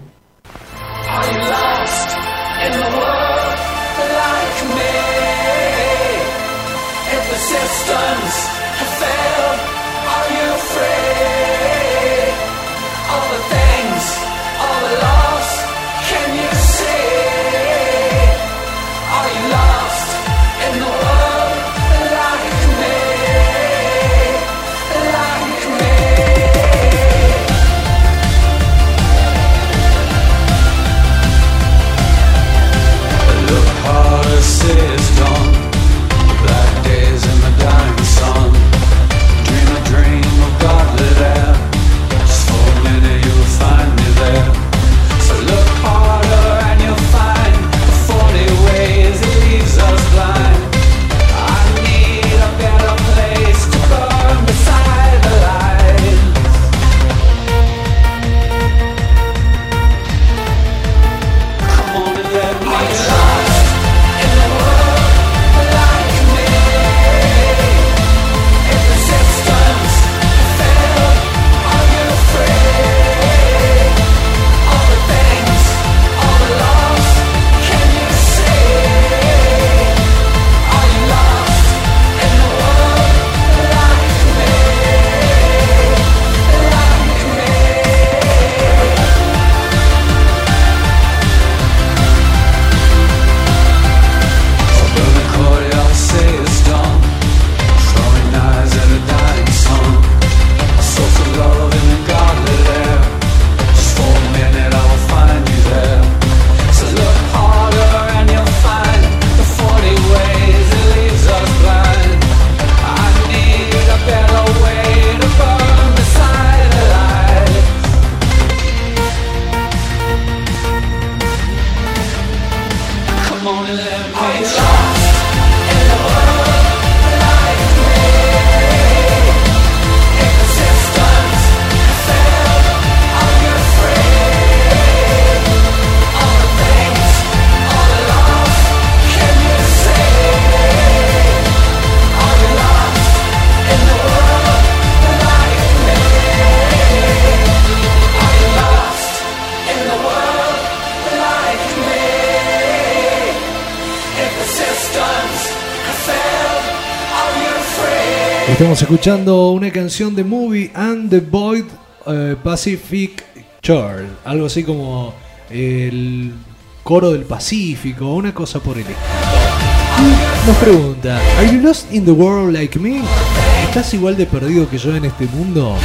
Estamos escuchando una canción de Movie and the Void Pacific Chord, algo así como el coro del Pacífico, una cosa por el estilo. Nos pregunta, ¿Are you lost in the world like me? ¿Estás igual de perdido que yo en este mundo?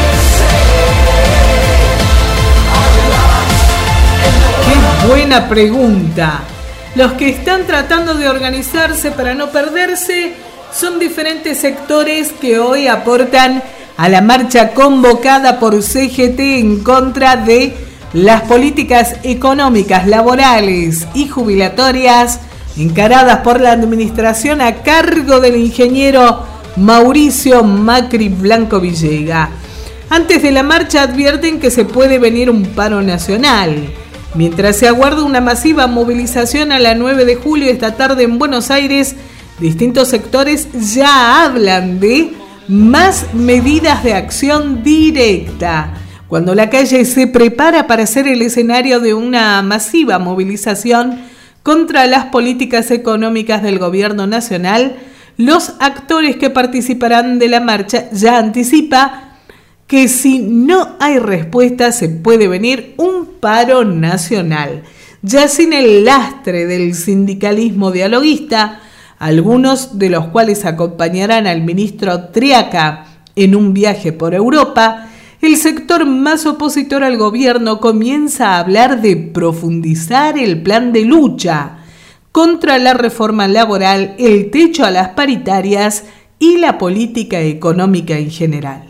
¡Qué buena pregunta! Los que están tratando de organizarse para no perderse son diferentes sectores que hoy aportan a la marcha convocada por CGT en contra de las políticas económicas, laborales y jubilatorias encaradas por la administración a cargo del ingeniero Mauricio Macri Blanco Villega. Antes de la marcha advierten que se puede venir un paro nacional. Mientras se aguarda una masiva movilización a la 9 de julio esta tarde en Buenos Aires, distintos sectores ya hablan de más medidas de acción directa. Cuando la calle se prepara para ser el escenario de una masiva movilización contra las políticas económicas del gobierno nacional, los actores que participarán de la marcha ya anticipan que si no hay respuesta se puede venir un paro nacional. Ya sin el lastre del sindicalismo dialoguista, algunos de los cuales acompañarán al ministro Triaca en un viaje por Europa, el sector más opositor al gobierno comienza a hablar de profundizar el plan de lucha contra la reforma laboral, el techo a las paritarias y la política económica en general.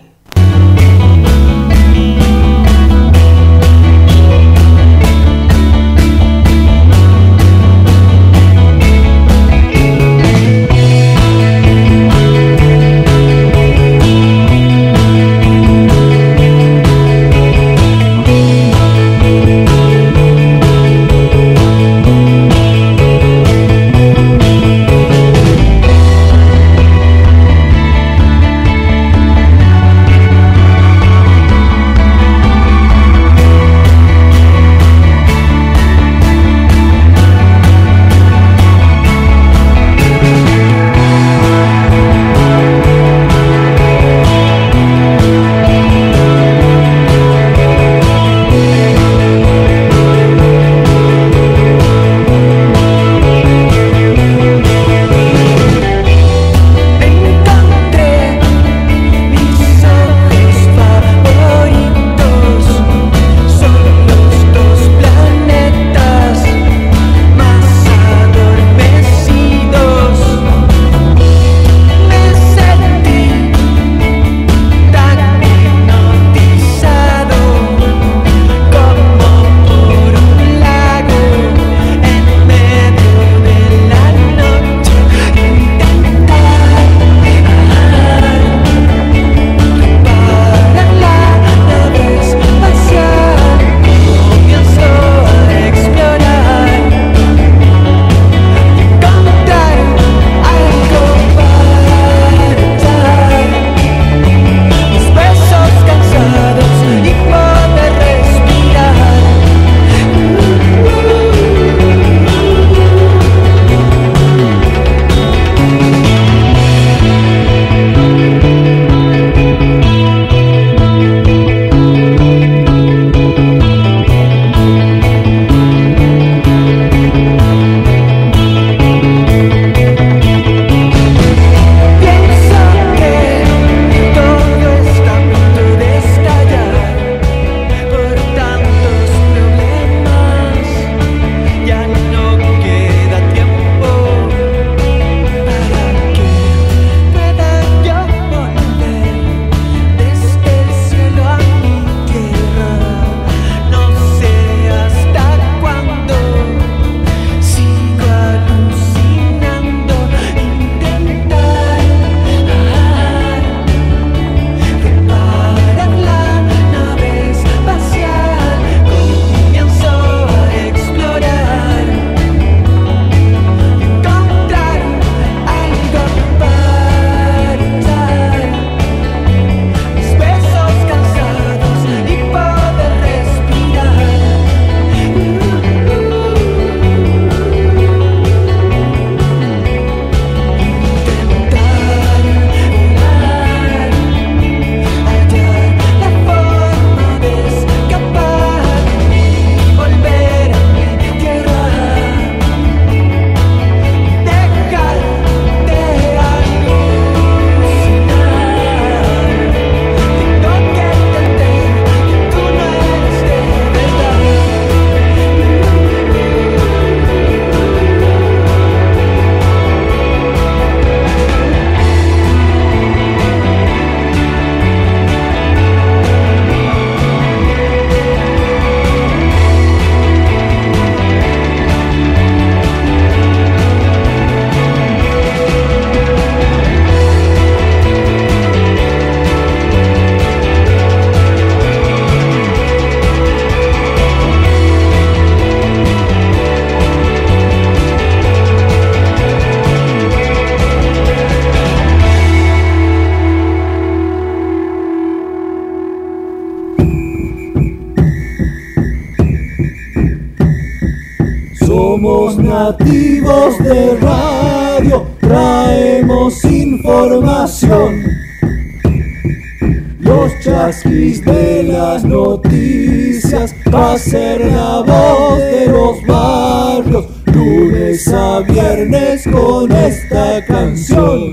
Somos nativos de radio, traemos información. Los chasquis de las noticias va a ser la voz de los barrios, lunes a viernes con esta canción.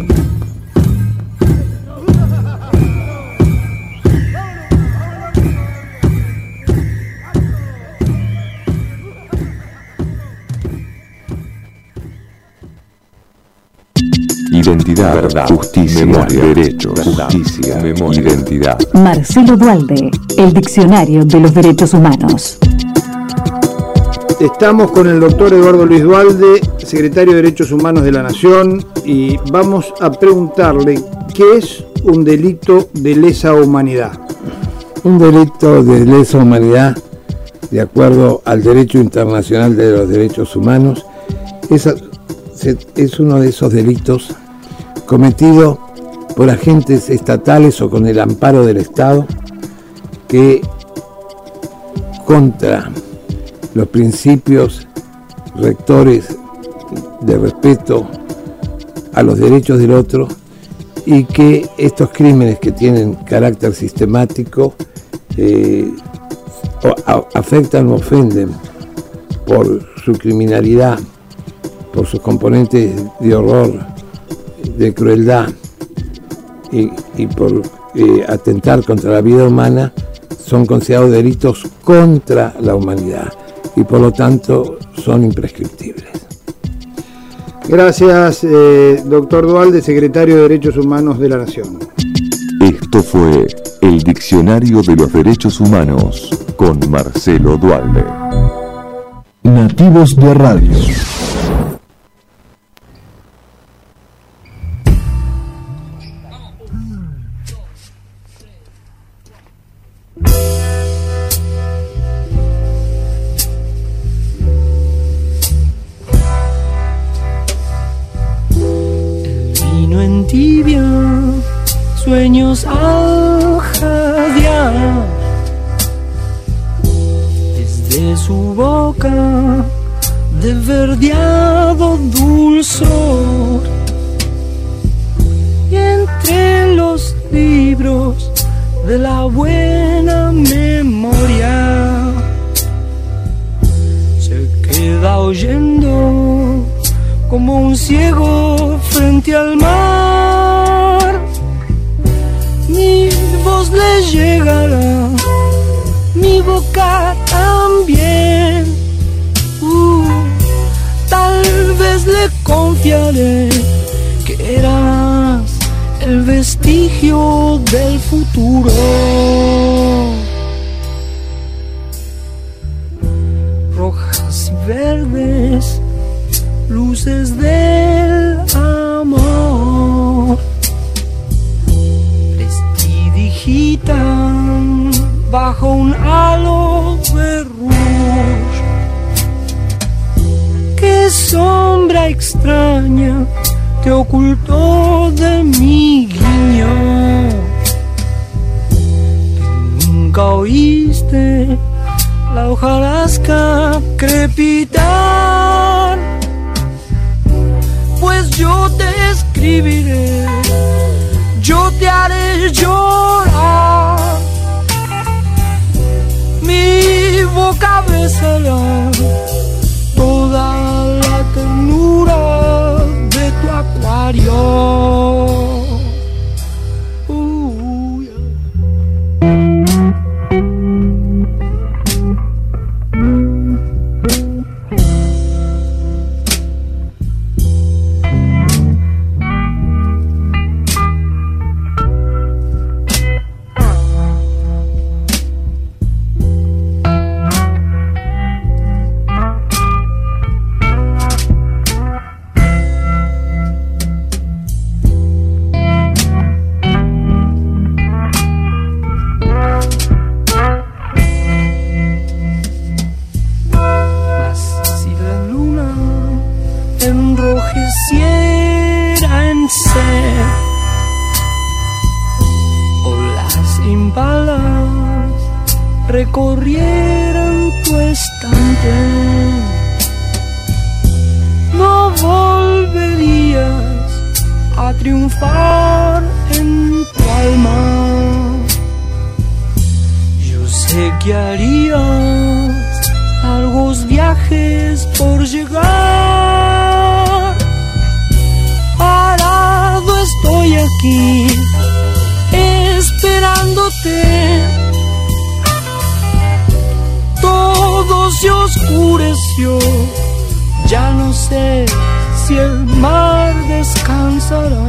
Identidad, verdad, justicia, memoria, derechos, justicia, memoria, identidad. Marcelo Dualde, el Diccionario de los Derechos Humanos. Estamos con el doctor Eduardo Luis Dualde, secretario de Derechos Humanos de la Nación, y vamos a preguntarle qué es un delito de lesa humanidad. Un delito de lesa humanidad, de acuerdo al derecho internacional de los derechos humanos, es uno de esos delitos cometido por agentes estatales o con el amparo del Estado que contra los principios rectores de respeto a los derechos del otro, y que estos crímenes que tienen carácter sistemático afectan o ofenden por su criminalidad, por sus componentes de horror, de crueldad y por atentar contra la vida humana, son considerados delitos contra la humanidad y por lo tanto son imprescriptibles. Gracias, doctor Dualde, secretario de Derechos Humanos de la Nación. Esto fue el Diccionario de los Derechos Humanos con Marcelo Dualde. Nativos de Radio. Tibia, sueños al jadear, desde su boca de verdeado dulzor, y entre los libros de la buena memoria se queda oyendo como un ciego frente al mar. Mi voz le llegará, mi boca también. Tal vez le confiaré que eras el vestigio del futuro. Rojas y verdes, luces del amor, prestidigitan bajo un halo de rouge. Qué sombra extraña te ocultó de mi guiño, que nunca oíste la hojarasca crepitar. Pues yo te escribiré, yo te haré llorar, mi boca besará toda la ternura de tu acuario. Enrojeciera en sed, o las impalas recorrieran tu estante, triunfar en tu alma. Yo sé que harías largos viajes por llegar. Parado estoy aquí, esperándote. Todo se oscureció, ya no sé si el mar descansará.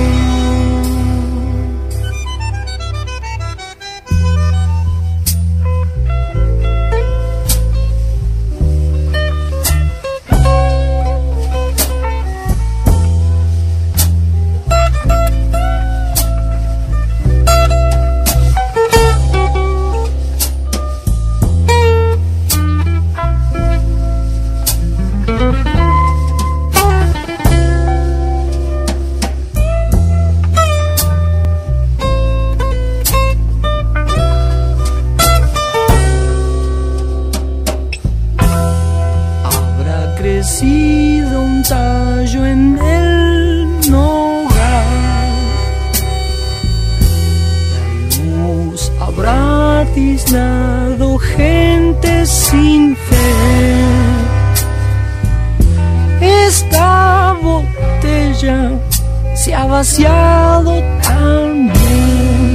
Un tallo en el nogal, la luz habrá tiznado gente sin fe. Esta botella se ha vaciado también,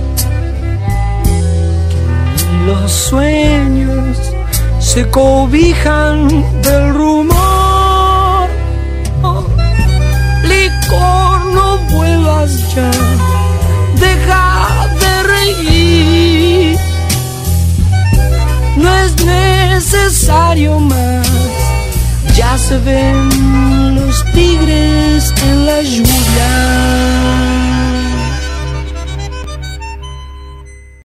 que los sueños se cobijan del rumor. Licor, no vuelvas ya, deja de reír. No es necesario más, ya se ven los tigres